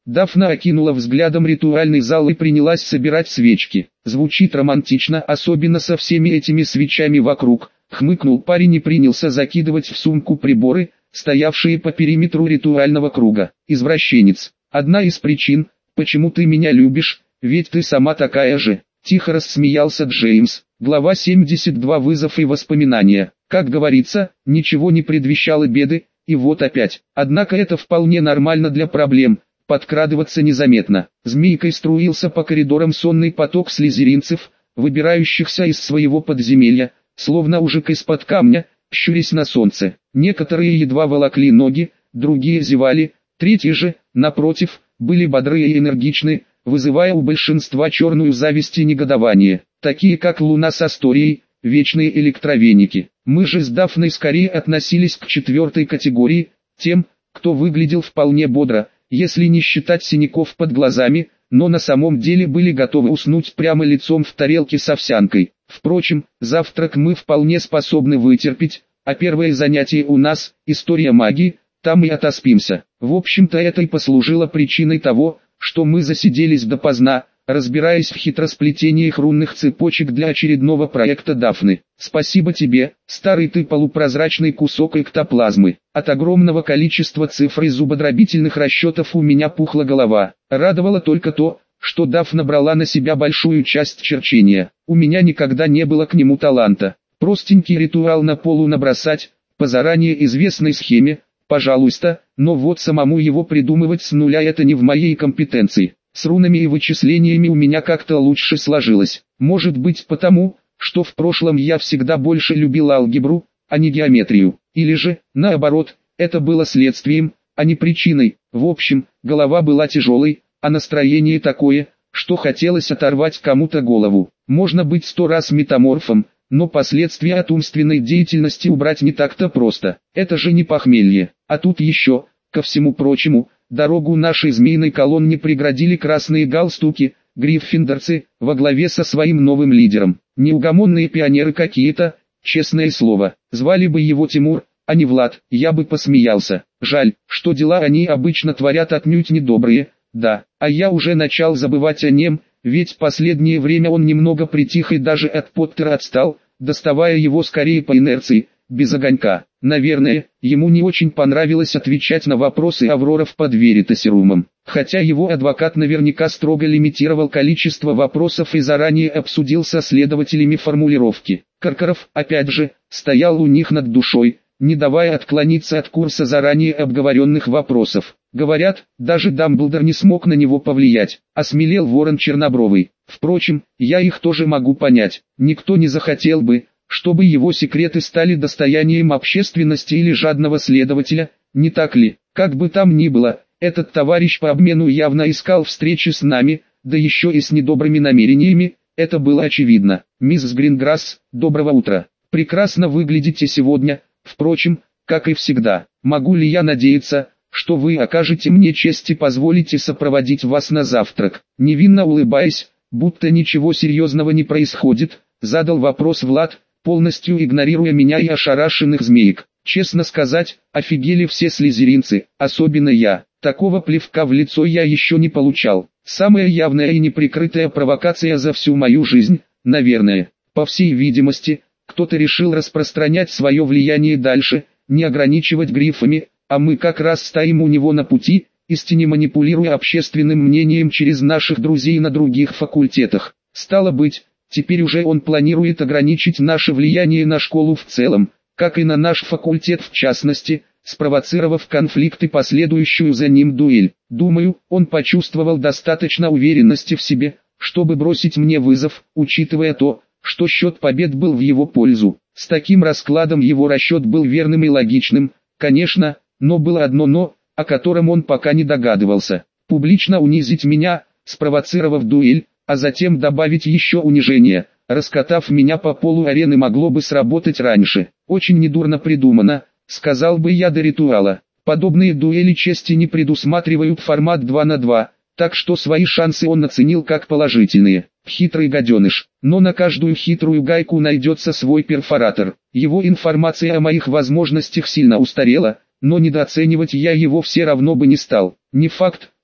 Дафна окинула взглядом ритуальный зал и принялась собирать свечки. Звучит романтично, особенно со всеми этими свечами вокруг. Хмыкнул парень и принялся закидывать в сумку приборы, стоявшие по периметру ритуального круга. Извращенец. Одна из причин, почему ты меня любишь, ведь ты сама такая же. Тихо рассмеялся Джеймс. Глава 72. Вызов и воспоминания. Как говорится, ничего не предвещало беды, и вот опять. Однако это вполне нормально для проблем. Подкрадываться незаметно. Змейкой струился по коридорам сонный поток слизеринцев, выбирающихся из своего подземелья, словно ужик из-под камня, щурясь на солнце. Некоторые едва волокли ноги, другие зевали, третьи же, напротив, были бодры и энергичны, вызывая у большинства черную зависть и негодование. Такие как Луна с Асторией, вечные электровеники. Мы же с Дафной скорее относились к четвертой категории, тем, кто выглядел вполне бодро, если не считать синяков под глазами, но на самом деле были готовы уснуть прямо лицом в тарелке с овсянкой. Впрочем, завтрак мы вполне способны вытерпеть, а первое занятие у нас – история магии, там и отоспимся. В общем-то это и послужило причиной того, что мы засиделись допоздна, разбираясь в хитросплетениях рунных цепочек для очередного проекта Дафны. Спасибо тебе, старый ты полупрозрачный кусок эктоплазмы. От огромного количества цифр и зубодробительных расчетов у меня пухла голова. Радовало только то, что Дафна брала на себя большую часть черчения. У меня никогда не было к нему таланта. Простенький ритуал на полу набросать, по заранее известной схеме, пожалуйста, но вот самому его придумывать с нуля это не в моей компетенции. С рунами и вычислениями у меня как-то лучше сложилось. Может быть потому, что в прошлом я всегда больше любил алгебру, а не геометрию. Или же, наоборот, это было следствием, а не причиной. В общем, голова была тяжелой, а настроение такое, что хотелось оторвать кому-то голову. Можно быть 100 раз метаморфом, но последствия от умственной деятельности убрать не так-то просто. Это же не похмелье. А тут еще, ко всему прочему, дорогу нашей змеиной колонне преградили красные галстуки, гриффиндорцы, во главе со своим новым лидером. Неугомонные пионеры какие-то, честное слово. Звали бы его Тимур, а не Влад, я бы посмеялся. Жаль, что дела они обычно творят отнюдь недобрые, да. А я уже начал забывать о нем, ведь последнее время он немного притих и даже от Поттера отстал, доставая его скорее по инерции, без огонька. Наверное, ему не очень понравилось отвечать на вопросы Авроров под Веритасерумом. Хотя его адвокат наверняка строго лимитировал количество вопросов и заранее обсудил со следователями формулировки. Каркаров, опять же, стоял у них над душой, не давая отклониться от курса заранее обговоренных вопросов. Говорят, даже Дамблдор не смог на него повлиять, осмелел Ворон Чернобровый. Впрочем, я их тоже могу понять. Никто не захотел бы, чтобы его секреты стали достоянием общественности или жадного следователя, не так ли? Как бы там ни было, этот товарищ по обмену явно искал встречи с нами, да еще и с недобрыми намерениями, это было очевидно. Мисс Гринграсс, доброго утра. Прекрасно выглядите сегодня, впрочем, как и всегда. Могу ли я надеяться, что вы окажете мне честь и позволите сопроводить вас на завтрак? Невинно улыбаясь, будто ничего серьезного не происходит, задал вопрос Влад, полностью игнорируя меня и ошарашенных змеек. Честно сказать, офигели все слизеринцы, особенно я. Такого плевка в лицо я еще не получал. Самая явная и неприкрытая провокация за всю мою жизнь, наверное. По всей видимости, кто-то решил распространять свое влияние дальше, не ограничивать грифами, а мы как раз стоим у него на пути, истине манипулируя общественным мнением через наших друзей на других факультетах. Стало быть, теперь уже он планирует ограничить наше влияние на школу в целом, как и на наш факультет в частности, спровоцировав конфликт и последующую за ним дуэль. Думаю, он почувствовал достаточно уверенности в себе, чтобы бросить мне вызов, учитывая то, что счет побед был в его пользу. С таким раскладом его расчет был верным и логичным, конечно, но было одно «но», о котором он пока не догадывался. Публично унизить меня, спровоцировав дуэль, а затем добавить еще унижение, раскатав меня по полу арены, могло бы сработать раньше. Очень недурно придумано, сказал бы я до ритуала. Подобные дуэли чести не предусматривают формат 2 на 2, так что свои шансы он оценил как положительные. Хитрый гаденыш, но на каждую хитрую гайку найдется свой перфоратор. Его информация о моих возможностях сильно устарела, но недооценивать я его все равно бы не стал. Не факт,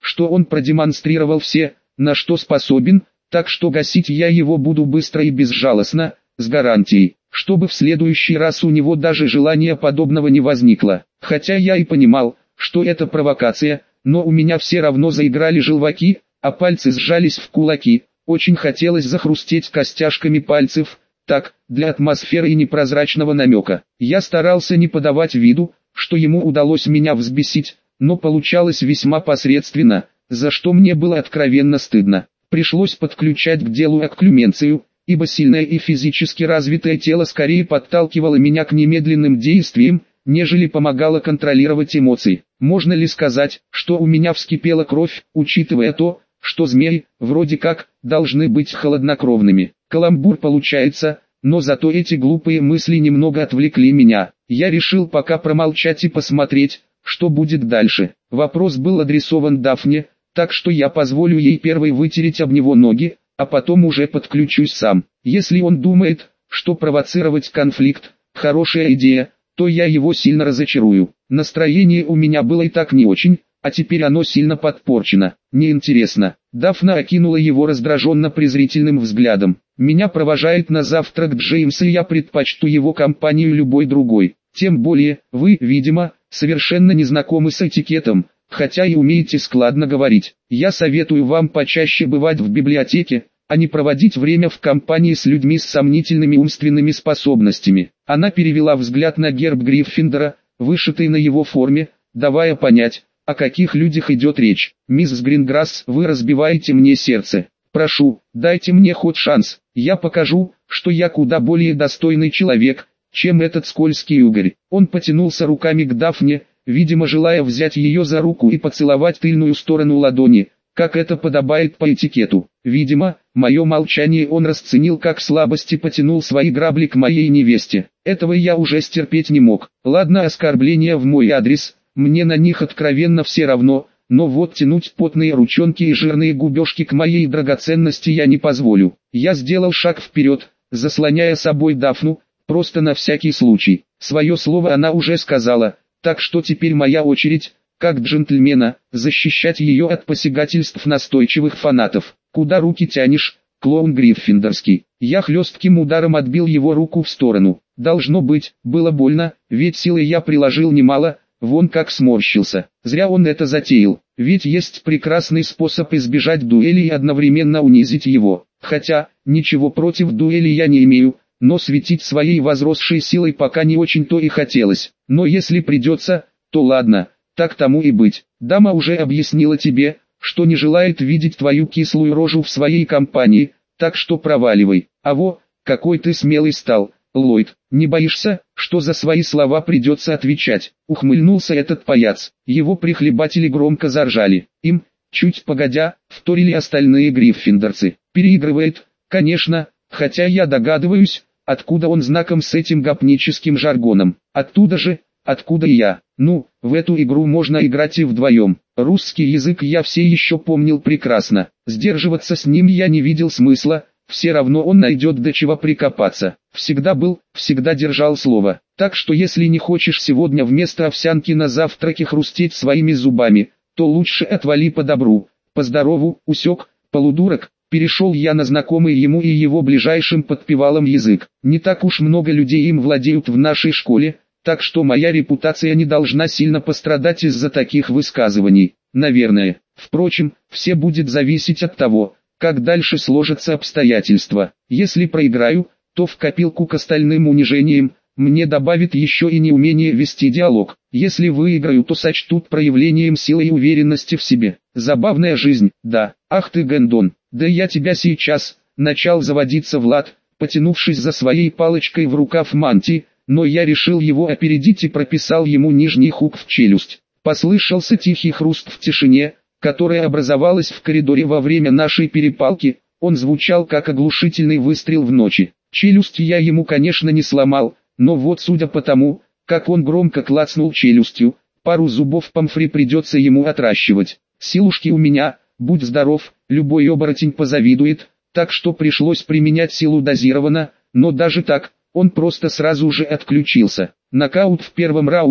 что он продемонстрировал все, на что способен, так что гасить я его буду быстро и безжалостно, с гарантией, чтобы в следующий раз у него даже желания подобного не возникло. Хотя я и понимал, что это провокация, но у меня все равно заиграли желваки, а пальцы сжались в кулаки. Очень хотелось захрустеть костяшками пальцев, так, для атмосферы и непрозрачного намека. Я старался не подавать виду, что ему удалось меня взбесить, но получалось весьма посредственно, за что мне было откровенно стыдно. Пришлось подключать к делу окклюменцию, ибо сильное и физически развитое тело скорее подталкивало меня к немедленным действиям, нежели помогало контролировать эмоции. Можно ли сказать, что у меня вскипела кровь, учитывая то, что змеи, вроде как, должны быть холоднокровными? Каламбур получается, но зато эти глупые мысли немного отвлекли меня. Я решил пока промолчать и посмотреть, что будет дальше. Вопрос был адресован Дафне, так что я позволю ей первой вытереть об него ноги, а потом уже подключусь сам. Если он думает, что провоцировать конфликт – хорошая идея, то я его сильно разочарую. Настроение у меня было и так не очень, а теперь оно сильно подпорчено. Неинтересно. Дафна окинула его раздраженно-презрительным взглядом. Меня провожает на завтрак Джеймс, и я предпочту его компанию любой другой. Тем более, вы, видимо, совершенно не знакомы с этикетом, хотя и умеете складно говорить. Я советую вам почаще бывать в библиотеке, а не проводить время в компании с людьми с сомнительными умственными способностями. Она перевела взгляд на герб Гриффиндора, вышитый на его форме, давая понять, о каких людях идет речь. «Мисс Гринграсс, вы разбиваете мне сердце. Прошу, дайте мне хоть шанс, я покажу, что я куда более достойный человек, чем этот скользкий угорь». Он потянулся руками к Дафне, видимо желая взять ее за руку и поцеловать тыльную сторону ладони, как это подобает по этикету. Видимо, мое молчание он расценил как слабость и потянул свои грабли к моей невесте. Этого я уже стерпеть не мог. Ладно, оскорбления в мой адрес, мне на них откровенно все равно, но вот тянуть потные ручонки и жирные губежки к моей драгоценности я не позволю. Я сделал шаг вперед, заслоняя собой Дафну, просто на всякий случай. Свое слово она уже сказала, так что теперь моя очередь, как джентльмена, защищать ее от посягательств настойчивых фанатов. «Куда руки тянешь, клоун Гриффиндорский?» Я хлестким ударом отбил его руку в сторону. Должно быть, было больно, ведь силы я приложил немало, вон как сморщился. Зря он это затеял, ведь есть прекрасный способ избежать дуэли и одновременно унизить его. Хотя, ничего против дуэли я не имею, но светить своей возросшей силой пока не очень-то и хотелось. Но если придется, то ладно, так тому и быть. Дама уже объяснила тебе, что не желает видеть твою кислую рожу в своей компании, так что проваливай. А во, какой ты смелый стал, Ллойд, не боишься, что за свои слова придется отвечать? Ухмыльнулся этот паяц. Его прихлебатели громко заржали. Им, чуть погодя, вторили остальные гриффиндорцы. Переигрывает, конечно, хотя я догадываюсь, откуда он знаком с этим гопническим жаргоном. Оттуда же, откуда и я. Ну, в эту игру можно играть и вдвоем. Русский язык я все еще помнил прекрасно. Сдерживаться с ним я не видел смысла, все равно он найдет до чего прикопаться. Всегда был, всегда держал слово. Так что если не хочешь сегодня вместо овсянки на завтраке хрустеть своими зубами, то лучше отвали по добру, по здорову, усек, полудурок. Перешел я на знакомый ему и его ближайшим подпевалам язык. Не так уж много людей им владеют в нашей школе, так что моя репутация не должна сильно пострадать из-за таких высказываний. Наверное. Впрочем, все будет зависеть от того, как дальше сложатся обстоятельства. Если проиграю, то в копилку к остальным унижениям мне добавит еще и неумение вести диалог. Если выиграю, то сочтут проявлением силы и уверенности в себе. Забавная жизнь, да. Ах ты Гэндон, да я тебя сейчас. Начал заводиться Влад, потянувшись за своей палочкой в рукав мантии, но я решил его опередить и прописал ему нижний хук в челюсть. Послышался тихий хруст в тишине, которая образовалась в коридоре во время нашей перепалки. Он звучал как оглушительный выстрел в ночи. Челюсть я ему, конечно, не сломал, но вот судя по тому, как он громко клацнул челюстью, пару зубов Помфри придется ему отращивать. Силушки у меня, будь здоров, любой оборотень позавидует, так что пришлось применять силу дозированно, но даже так, он просто сразу же отключился. Нокаут в первом раунде,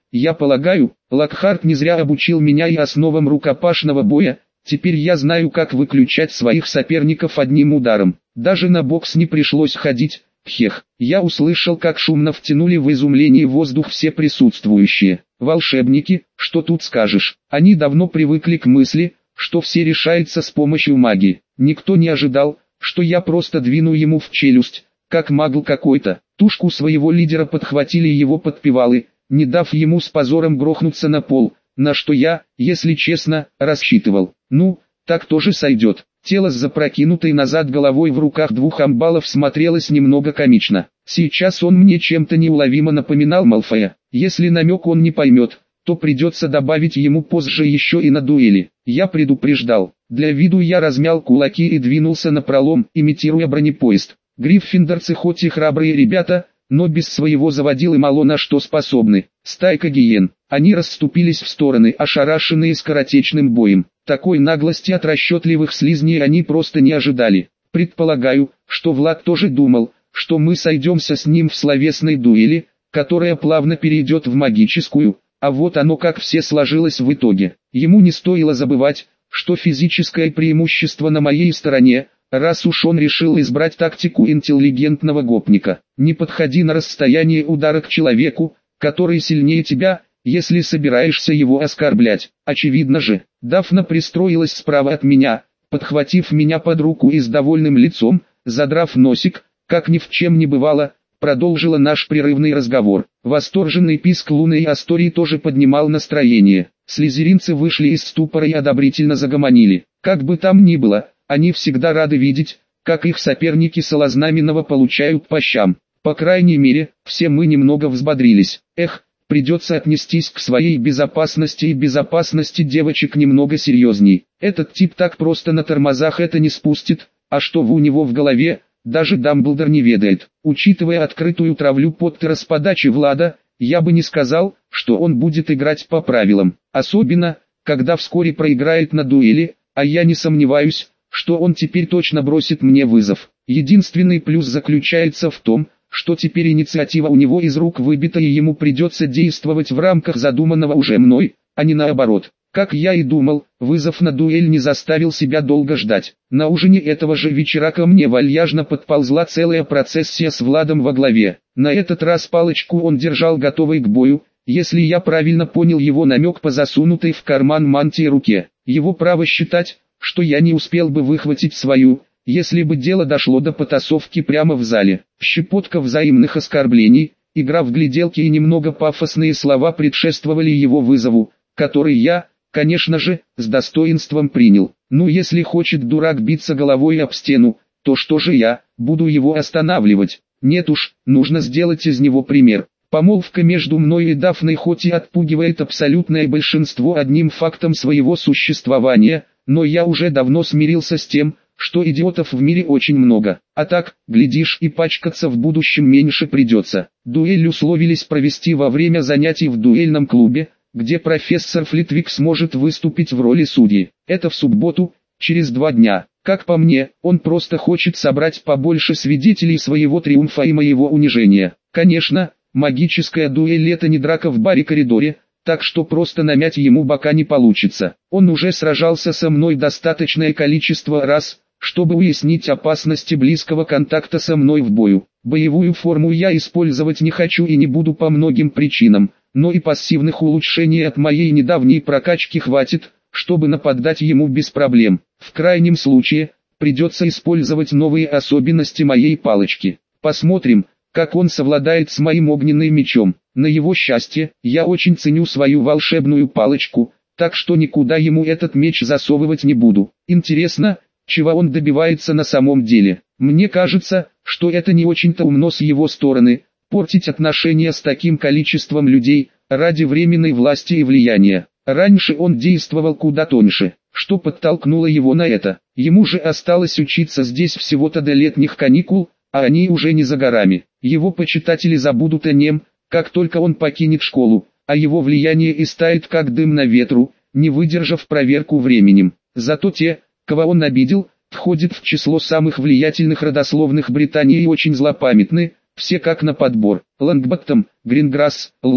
Я полагаю, Локхарт не зря обучил меня и основам рукопашного боя. Теперь я знаю, как выключать своих соперников одним ударом. Даже на бокс не пришлось ходить. Хех. Я услышал, как шумно втянули в изумлении воздух все присутствующие. Волшебники, что тут скажешь? Они давно привыкли к мысли, что все решается с помощью магии. Никто не ожидал, что я просто двину ему в челюсть, как магл какой-то. Тушку своего лидера подхватили его подпевалы, не дав ему с позором грохнуться на пол, на что я, если честно, рассчитывал. Ну, так тоже сойдет. Тело с запрокинутой назад головой в руках двух амбалов смотрелось немного комично. Сейчас он мне чем-то неуловимо напоминал Малфоя. Если намек он не поймет, то придется добавить ему позже еще и на дуэли. Я предупреждал. Для виду я размял кулаки и двинулся напролом, имитируя бронепоезд. Гриффиндорцы хоть и храбрые ребята, но без своего заводилы мало на что способны. Стайка гиен. Они расступились в стороны, ошарашенные скоротечным боем. Такой наглости от расчетливых слизней они просто не ожидали. Предполагаю, что Влад тоже думал, что мы сойдемся с ним в словесной дуэли, которая плавно перейдет в магическую, а вот оно как все сложилось в итоге. Ему не стоило забывать, что физическое преимущество на моей стороне, раз уж он решил избрать тактику интеллигентного гопника. Не подходи на расстояние удара к человеку, который сильнее тебя, если собираешься его оскорблять. Очевидно же, Дафна пристроилась справа от меня, подхватив меня под руку и с довольным лицом, задрав носик, как ни в чем не бывало, продолжила наш прерывный разговор. Восторженный писк Луны и Астории тоже поднимал настроение. Слизеринцы вышли из ступора и одобрительно загомонили. Как бы там ни было, они всегда рады видеть, как их соперники Солознаменного получают по щам. По крайней мере, все мы немного взбодрились. Эх, придется отнестись к своей безопасности и безопасности девочек немного серьезней. Этот тип так просто на тормозах это не спустит, а что у него в голове, даже Дамблдор не ведает. Учитывая открытую травлю Поттера с подачи Влада, я бы не сказал, что он будет играть по правилам. Особенно, когда вскоре проиграет на дуэли, а я не сомневаюсь, что он теперь точно бросит мне вызов. Единственный плюс заключается в том, что теперь инициатива у него из рук выбита и ему придется действовать в рамках задуманного уже мной, а не наоборот. Как я и думал, вызов на дуэль не заставил себя долго ждать. На ужине этого же вечера ко мне вальяжно подползла целая процессия с Владом во главе. На этот раз палочку он держал готовой к бою, если я правильно понял его намек по засунутой в карман мантии руке. Его право считать, что я не успел бы выхватить свою, если бы дело дошло до потасовки прямо в зале. Щепотка взаимных оскорблений, игра в гляделки и немного пафосные слова предшествовали его вызову, который я, конечно же, с достоинством принял. Ну если хочет дурак биться головой об стену, то что же я, буду его останавливать? Нет уж, нужно сделать из него пример. Помолвка между мной и Дафной хоть и отпугивает абсолютное большинство одним фактом своего существования, но я уже давно смирился с тем, что идиотов в мире очень много. А так, глядишь, и пачкаться в будущем меньше придется. Дуэль условились провести во время занятий в дуэльном клубе, где профессор Флитвик сможет выступить в роли судьи. Это в субботу, через 2 дня. Как по мне, он просто хочет собрать побольше свидетелей своего триумфа и моего унижения. Конечно, магическая дуэль — это не драка в баре-коридоре, так что просто намять ему бока не получится. Он уже сражался со мной достаточное количество раз, чтобы уяснить опасности близкого контакта со мной в бою. Боевую форму я использовать не хочу и не буду по многим причинам, но и пассивных улучшений от моей недавней прокачки хватит, чтобы нападать ему без проблем. В крайнем случае, придется использовать новые особенности моей палочки. Посмотрим, как он совладает с моим огненным мечом. На его счастье, я очень ценю свою волшебную палочку, так что никуда ему этот меч засовывать не буду. Интересно, чего он добивается на самом деле. Мне кажется, что это не очень-то умно с его стороны, портить отношения с таким количеством людей, ради временной власти и влияния. Раньше он действовал куда тоньше, что подтолкнуло его на это. Ему же осталось учиться здесь всего-то до летних каникул, а они уже не за горами. Его почитатели забудут о нем, как только он покинет школу, а его влияние истает как дым на ветру, не выдержав проверку временем. Зато те, кого он обидел, входят в число самых влиятельных родословных Британии и очень злопамятны, все как на подбор. Лонгботтом, Гринграсс, Ллойд,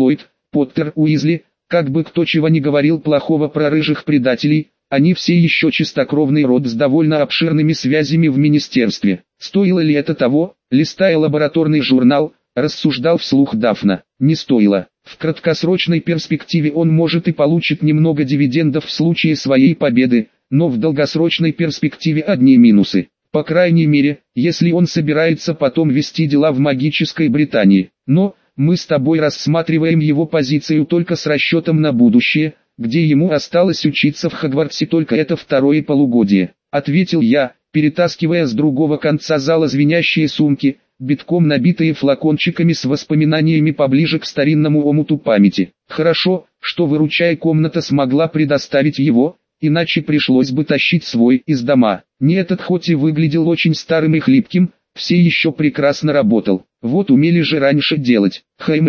Поттер, Уизли, как бы кто чего ни говорил плохого про рыжих предателей, они все еще чистокровный род с довольно обширными связями в министерстве. Стоило ли это того? Листая лабораторный журнал, рассуждал вслух Дафна. Не стоило. В краткосрочной перспективе он может и получит немного дивидендов в случае своей победы, но в долгосрочной перспективе одни минусы. По крайней мере, если он собирается потом вести дела в магической Британии. Но, мы с тобой рассматриваем его позицию только с расчетом на будущее, где ему осталось учиться в Хогвартсе только это второе полугодие, ответил я, перетаскивая с другого конца зала звенящие сумки, битком набитые флакончиками с воспоминаниями поближе к старинному омуту памяти. Хорошо, что выручая комната смогла предоставить его, иначе пришлось бы тащить свой из дома. Не этот хоть и выглядел очень старым и хлипким, все еще прекрасно работал. Вот умели же раньше делать.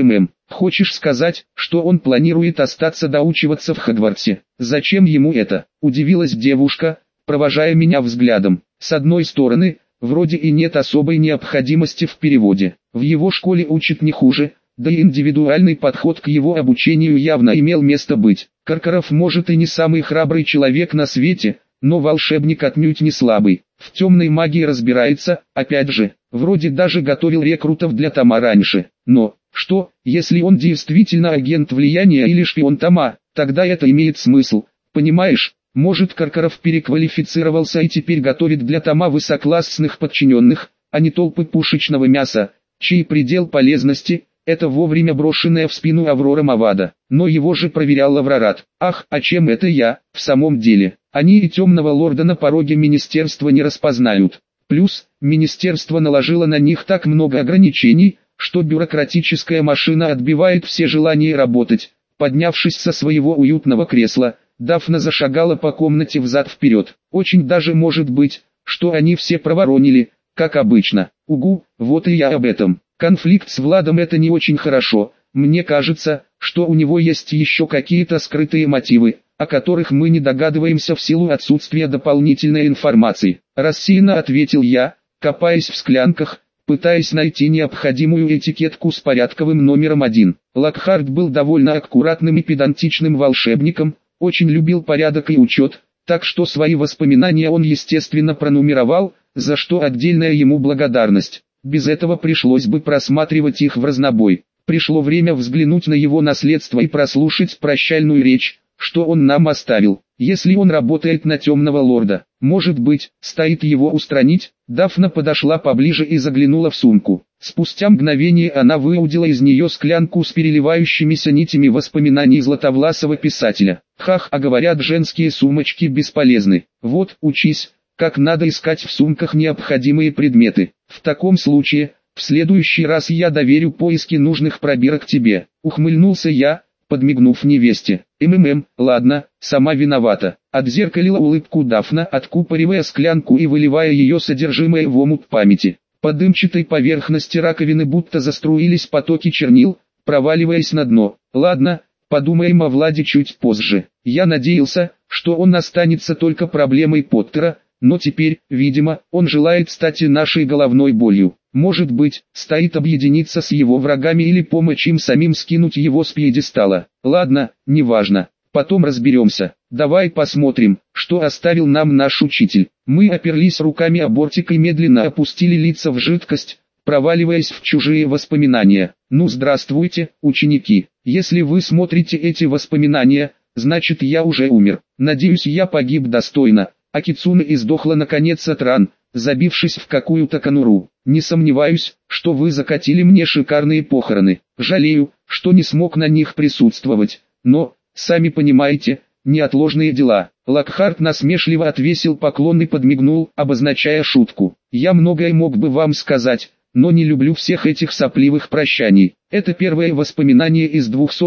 Хочешь сказать, что он планирует остаться доучиваться в Хогвартсе? Зачем ему это? Удивилась девушка, провожая меня взглядом. С одной стороны, вроде и нет особой необходимости в переводе. В его школе учат не хуже, да и индивидуальный подход к его обучению явно имел место быть. Каркаров может и не самый храбрый человек на свете, но волшебник отнюдь не слабый. В темной магии разбирается, опять же, вроде даже готовил рекрутов для Тома раньше. Но, что, если он действительно агент влияния или шпион Тома, тогда это имеет смысл, понимаешь? Может, Каркаров переквалифицировался и теперь готовит для Тома высоклассных подчиненных, а не толпы пушечного мяса, чей предел полезности – это вовремя брошенная в спину Аврора Мавада. Но его же проверял Лаврарат. Ах, а чем это я, в самом деле? Они и темного лорда на пороге министерства не распознают. Плюс, министерство наложило на них так много ограничений, что бюрократическая машина отбивает все желания работать. Поднявшись со своего уютного кресла, Дафна зашагала по комнате взад-вперед. Очень даже может быть, что они все проворонили, как обычно. Угу, вот и я об этом. Конфликт с Владом — это не очень хорошо. Мне кажется, что у него есть еще какие-то скрытые мотивы, о которых мы не догадываемся в силу отсутствия дополнительной информации. Рассеянно ответил я, копаясь в склянках, пытаясь найти необходимую этикетку с порядковым номером 1. Локхарт был довольно аккуратным и педантичным волшебником, очень любил порядок и учет, так что свои воспоминания он естественно пронумеровал, за что отдельная ему благодарность. Без этого пришлось бы просматривать их в разнобой. Пришло время взглянуть на его наследство и прослушать прощальную речь, что он нам оставил. Если он работает на темного лорда, может быть, стоит его устранить? Дафна подошла поближе и заглянула в сумку. Спустя мгновение она выудила из нее склянку с переливающимися нитями воспоминаний златовласого писателя. Хах, а говорят, женские сумочки бесполезны. Вот, учись, как надо искать в сумках необходимые предметы. В таком случае, в следующий раз я доверю поиски нужных пробирок тебе. Ухмыльнулся я, подмигнув невесте. Ладно, сама виновата. Отзеркалила улыбку Дафна, откупоривая склянку и выливая ее содержимое в омут памяти. По дымчатой поверхности раковины будто заструились потоки чернил, проваливаясь на дно. Ладно, подумаем о Владе чуть позже. Я надеялся, что он останется только проблемой Поттера, но теперь, видимо, он желает стать и нашей головной болью. Может быть, стоит объединиться с его врагами или помочь им самим скинуть его с пьедестала. Ладно, неважно. Потом разберемся. Давай посмотрим, что оставил нам наш учитель. Мы оперлись руками о бортик и медленно опустили лица в жидкость, проваливаясь в чужие воспоминания. Ну здравствуйте, ученики. Если вы смотрите эти воспоминания, значит я уже умер. Надеюсь, я погиб достойно. А Кицуне издохла наконец от ран, забившись в какую-то конуру. Не сомневаюсь, что вы закатили мне шикарные похороны. Жалею, что не смог на них присутствовать, но, сами понимаете, неотложные дела. Локхарт насмешливо отвесил поклон и подмигнул, обозначая шутку. Я многое мог бы вам сказать, но не люблю всех этих сопливых прощаний. Это первое воспоминание из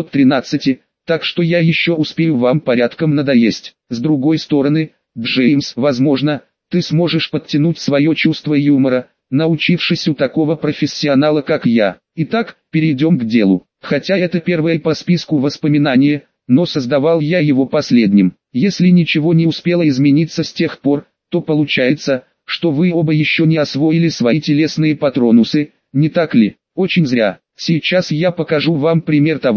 213, так что я еще успею вам порядком надоесть. С другой стороны, Джеймс, возможно, ты сможешь подтянуть свое чувство юмора, научившись у такого профессионала как я. Итак, перейдем к делу. Хотя это первое по списку воспоминание, но создавал я его последним. Если ничего не успело измениться с тех пор, то получается, что вы оба еще не освоили свои телесные патронусы, не так ли? Очень зря. Сейчас я покажу вам пример того,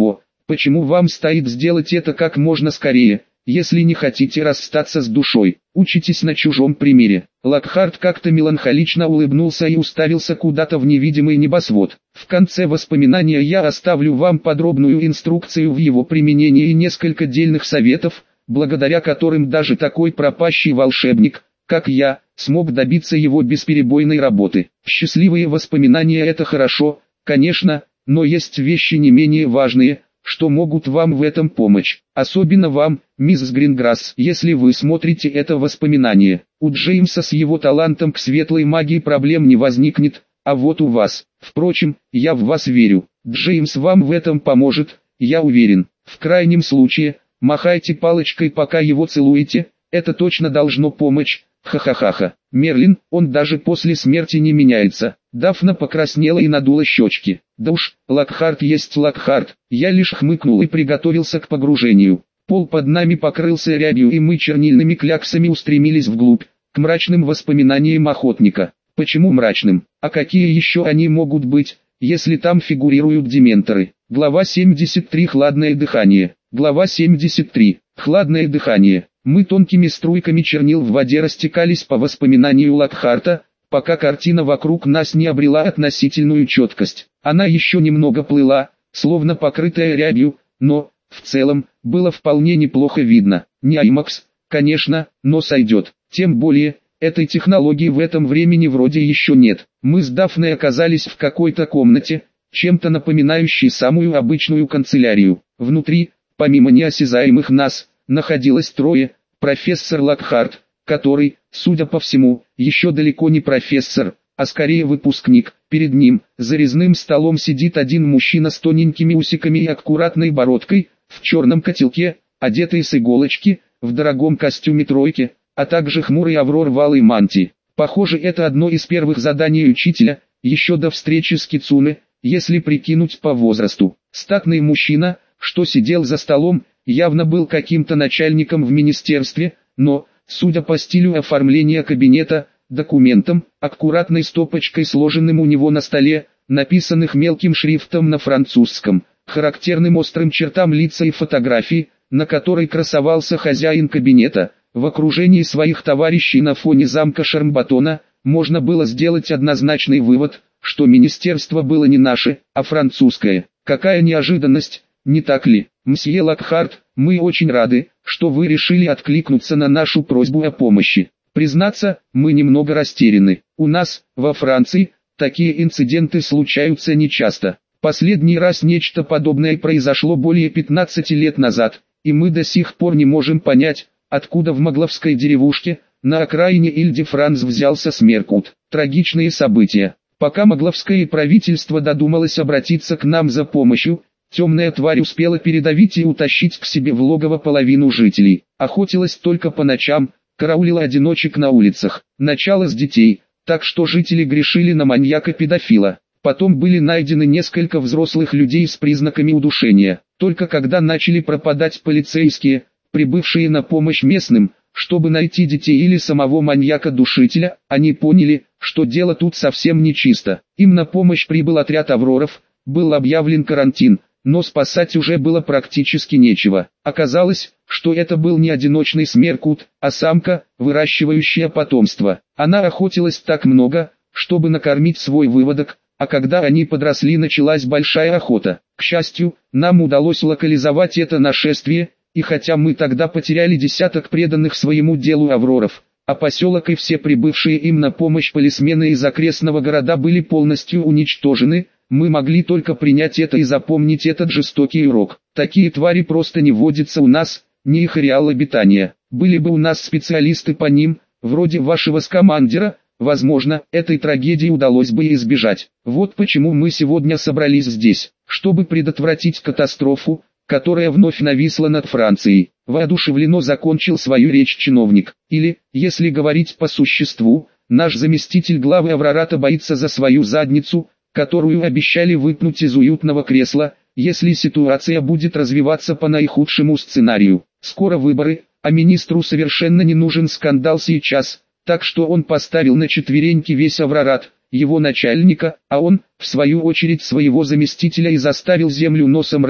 Почему вам стоит сделать это как можно скорее, если не хотите расстаться с душой? Учитесь на чужом примере. Локхарт как-то меланхолично улыбнулся и уставился куда-то в невидимый небосвод. В конце воспоминания я оставлю вам подробную инструкцию в его применении и несколько дельных советов, благодаря которым даже такой пропащий волшебник, как я, смог добиться его бесперебойной работы. Счастливые воспоминания — это хорошо, конечно, но есть вещи не менее важные, что могут вам в этом помочь. Особенно вам, мисс Гринграсс, если вы смотрите это воспоминание. У Джеймса с его талантом к светлой магии проблем не возникнет, а вот у вас. Впрочем, я в вас верю. Джеймс вам в этом поможет, я уверен. В крайнем случае, махайте палочкой, пока его целуете, это точно должно помочь. Ха-ха-ха-ха. Мерлин, он даже после смерти не меняется. Дафна покраснела и надула щечки. Да уж, Локхарт есть Локхарт. Я лишь хмыкнул и приготовился к погружению. Пол под нами покрылся рябью, и мы чернильными кляксами устремились вглубь, к мрачным воспоминаниям охотника. Почему мрачным? А какие еще они могут быть, если там фигурируют дементоры? Глава 73. Хладное дыхание. Глава 73. Хладное дыхание. Мы тонкими струйками чернил в воде растекались по воспоминанию Локхарта, пока картина вокруг нас не обрела относительную четкость. Она еще немного плыла, словно покрытая рябью, но, в целом, было вполне неплохо видно. Не IMAX, конечно, но сойдет. Тем более, этой технологии в этом времени вроде еще нет. Мы с Дафной оказались в какой-то комнате, чем-то напоминающей самую обычную канцелярию. Внутри, помимо неосязаемых нас, находилось трое: профессор Локхарт, который, судя по всему, еще далеко не профессор, а скорее выпускник. Перед ним, за резным столом, сидит один мужчина с тоненькими усиками и аккуратной бородкой, в черном котелке, одетый с иголочки, в дорогом костюме тройки, а также хмурый Аврор в алой мантии. Похоже, это одно из первых заданий учителя, еще до встречи с Кицуне, если прикинуть по возрасту. Статный мужчина, что сидел за столом, явно был каким-то начальником в министерстве, но, судя по стилю оформления кабинета, документам, аккуратной стопочкой сложенным у него на столе, написанных мелким шрифтом на французском, характерным острым чертам лица и фотографии, на которой красовался хозяин кабинета, в окружении своих товарищей на фоне замка Шармбатона, можно было сделать однозначный вывод, что министерство было не наше, а французское. Какая неожиданность, не так ли? Мсье Локхарт, мы очень рады, что вы решили откликнуться на нашу просьбу о помощи. Признаться, мы немного растеряны. У нас, во Франции, такие инциденты случаются нечасто. Последний раз нечто подобное произошло более 15 лет назад, и мы до сих пор не можем понять, откуда в Могловской деревушке, на окраине Иль-де-Франс, взялся Смеркут. Трагичные события. Пока Могловское правительство додумалось обратиться к нам за помощью, темная тварь успела передавить и утащить к себе в логово половину жителей. Охотилась только по ночам, караулила одиночек на улицах. Начало с детей, так что жители грешили на маньяка-педофила. Потом были найдены несколько взрослых людей с признаками удушения. Только когда начали пропадать полицейские, прибывшие на помощь местным, чтобы найти детей или самого маньяка-душителя, они поняли, что дело тут совсем нечисто. Им на помощь прибыл отряд Авроров, был объявлен карантин, но спасать уже было практически нечего. Оказалось, что это был не одиночный Смеркут, а самка, выращивающая потомство. Она охотилась так много, чтобы накормить свой выводок, а когда они подросли, началась большая охота. К счастью, нам удалось локализовать это нашествие, и хотя мы тогда потеряли десяток преданных своему делу Авроров, а поселок и все прибывшие им на помощь полисмены из окрестного города были полностью уничтожены, мы могли только принять это и запомнить этот жестокий урок. Такие твари просто не водятся у нас, не их ареал обитания. Были бы у нас специалисты по ним, вроде вашего скамандера, возможно, этой трагедии удалось бы избежать. Вот почему мы сегодня собрались здесь, чтобы предотвратить катастрофу, которая вновь нависла над Францией. Воодушевленно закончил свою речь чиновник. Или, если говорить по существу, наш заместитель главы Аврората боится за свою задницу, которую обещали выпнуть из уютного кресла, если ситуация будет развиваться по наихудшему сценарию. Скоро выборы, а министру совершенно не нужен скандал сейчас, так что он поставил на четвереньки весь Аврорат, его начальника, а он, в свою очередь, своего заместителя, и заставил землю носом рыть,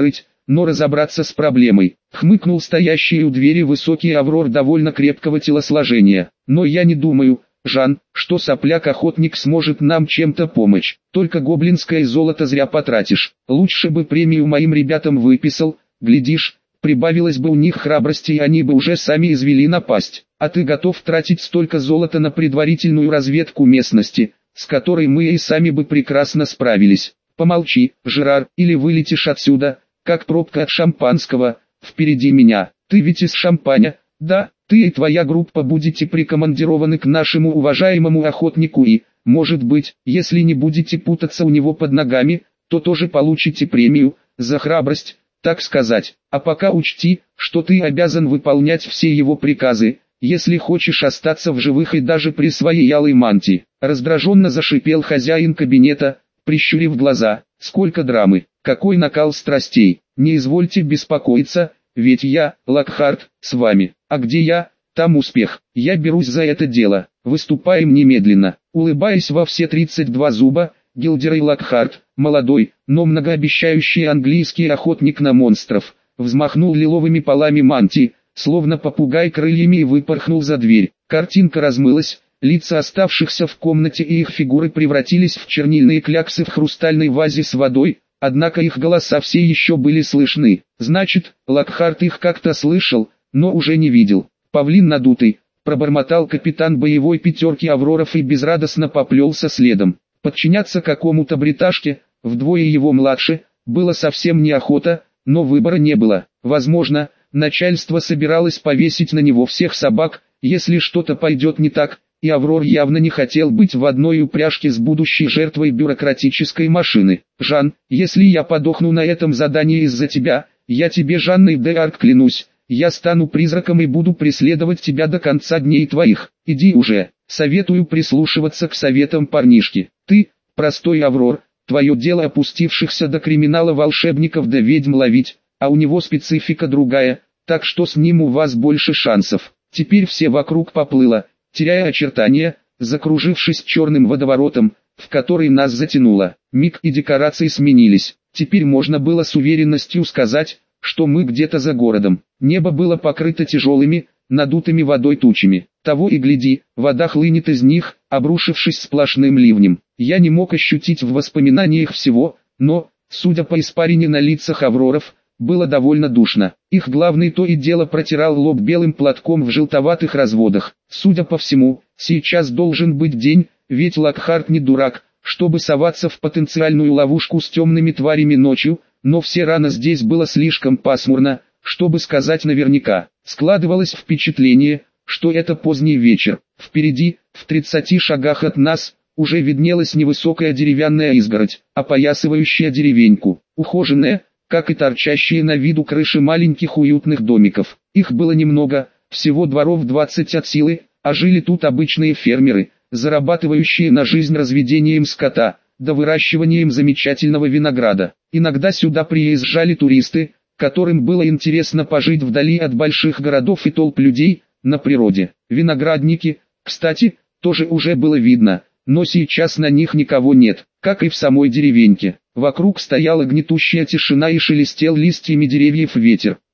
но разобраться с проблемой. Хмыкнул стоящий у двери высокий Аврор довольно крепкого телосложения. Но я не думаю, Жан, что сопляк-охотник сможет нам чем-то помочь. Только гоблинское золото зря потратишь. Лучше бы премию моим ребятам выписал, глядишь, прибавилось бы у них храбрости и они бы уже сами извели напасть. А ты готов тратить столько золота на предварительную разведку местности, с которой мы и сами бы прекрасно справились. Помолчи, Жерар, или вылетишь отсюда, как пробка от шампанского, впереди меня. Ты ведь из Шампаня, да? Ты и твоя группа будете прикомандированы к нашему уважаемому охотнику и, может быть, если не будете путаться у него под ногами, то тоже получите премию, за храбрость, так сказать. А пока учти, что ты обязан выполнять все его приказы, если хочешь остаться в живых и даже при своей алой мантии. Раздраженно зашипел хозяин кабинета, прищурив глаза. Сколько драмы, какой накал страстей, не извольте беспокоиться, ведь я, Локхарт, с вами. А где я, там успех. Я берусь за это дело. Выступаем немедленно. Улыбаясь во все 32 зуба, Гилдерей Локхарт, молодой, но многообещающий английский охотник на монстров, взмахнул лиловыми полами мантии, словно попугай крыльями и выпорхнул за дверь. Картинка размылась, лица оставшихся в комнате и их фигуры превратились в чернильные кляксы в хрустальной вазе с водой, однако их голоса все еще были слышны. Значит, Локхарт их как-то слышал, но уже не видел. Павлин надутый, пробормотал капитан боевой пятерки Авроров и безрадостно поплелся следом. Подчиняться какому-то бриташке, вдвое его младше, было совсем неохота, но выбора не было. Возможно, начальство собиралось повесить на него всех собак, если что-то пойдет не так, и Аврор явно не хотел быть в одной упряжке с будущей жертвой бюрократической машины. «Жан, если я подохну на этом задании из-за тебя, я тебе, Жанной д'Арк, клянусь, я стану призраком и буду преследовать тебя до конца дней твоих. Иди уже, советую прислушиваться к советам парнишки. Ты, простой Аврор, твое дело опустившихся до криминала волшебников да ведьм ловить, а у него специфика другая, так что с ним у вас больше шансов». Теперь все вокруг поплыло, теряя очертания, закружившись черным водоворотом, в который нас затянуло. Миг и декорации сменились. Теперь можно было с уверенностью сказать, что мы где-то за городом. Небо было покрыто тяжелыми, надутыми водой тучами. Того и гляди, вода хлынет из них, обрушившись сплошным ливнем. Я не мог ощутить в воспоминаниях всего, но, судя по испарине на лицах Авроров, было довольно душно. Их главный то и дело протирал лоб белым платком в желтоватых разводах. Судя по всему, сейчас должен быть день, ведь Локхарт не дурак, чтобы соваться в потенциальную ловушку с темными тварями ночью, но все рано здесь было слишком пасмурно, чтобы сказать наверняка. Складывалось впечатление, что это поздний вечер. Впереди, в 30 шагах от нас, уже виднелась невысокая деревянная изгородь, опоясывающая деревеньку, ухоженная, как и торчащие на виду крыши маленьких уютных домиков. Их было немного, всего дворов 20 от силы, а жили тут обычные фермеры, зарабатывающие на жизнь разведением скота, да выращиванием замечательного винограда. Иногда сюда приезжали туристы, которым было интересно пожить вдали от больших городов и толп людей, на природе. Виноградники, кстати, тоже уже было видно, но сейчас на них никого нет, как и в самой деревеньке. Вокруг стояла гнетущая тишина и шелестел листьями деревьев ветер.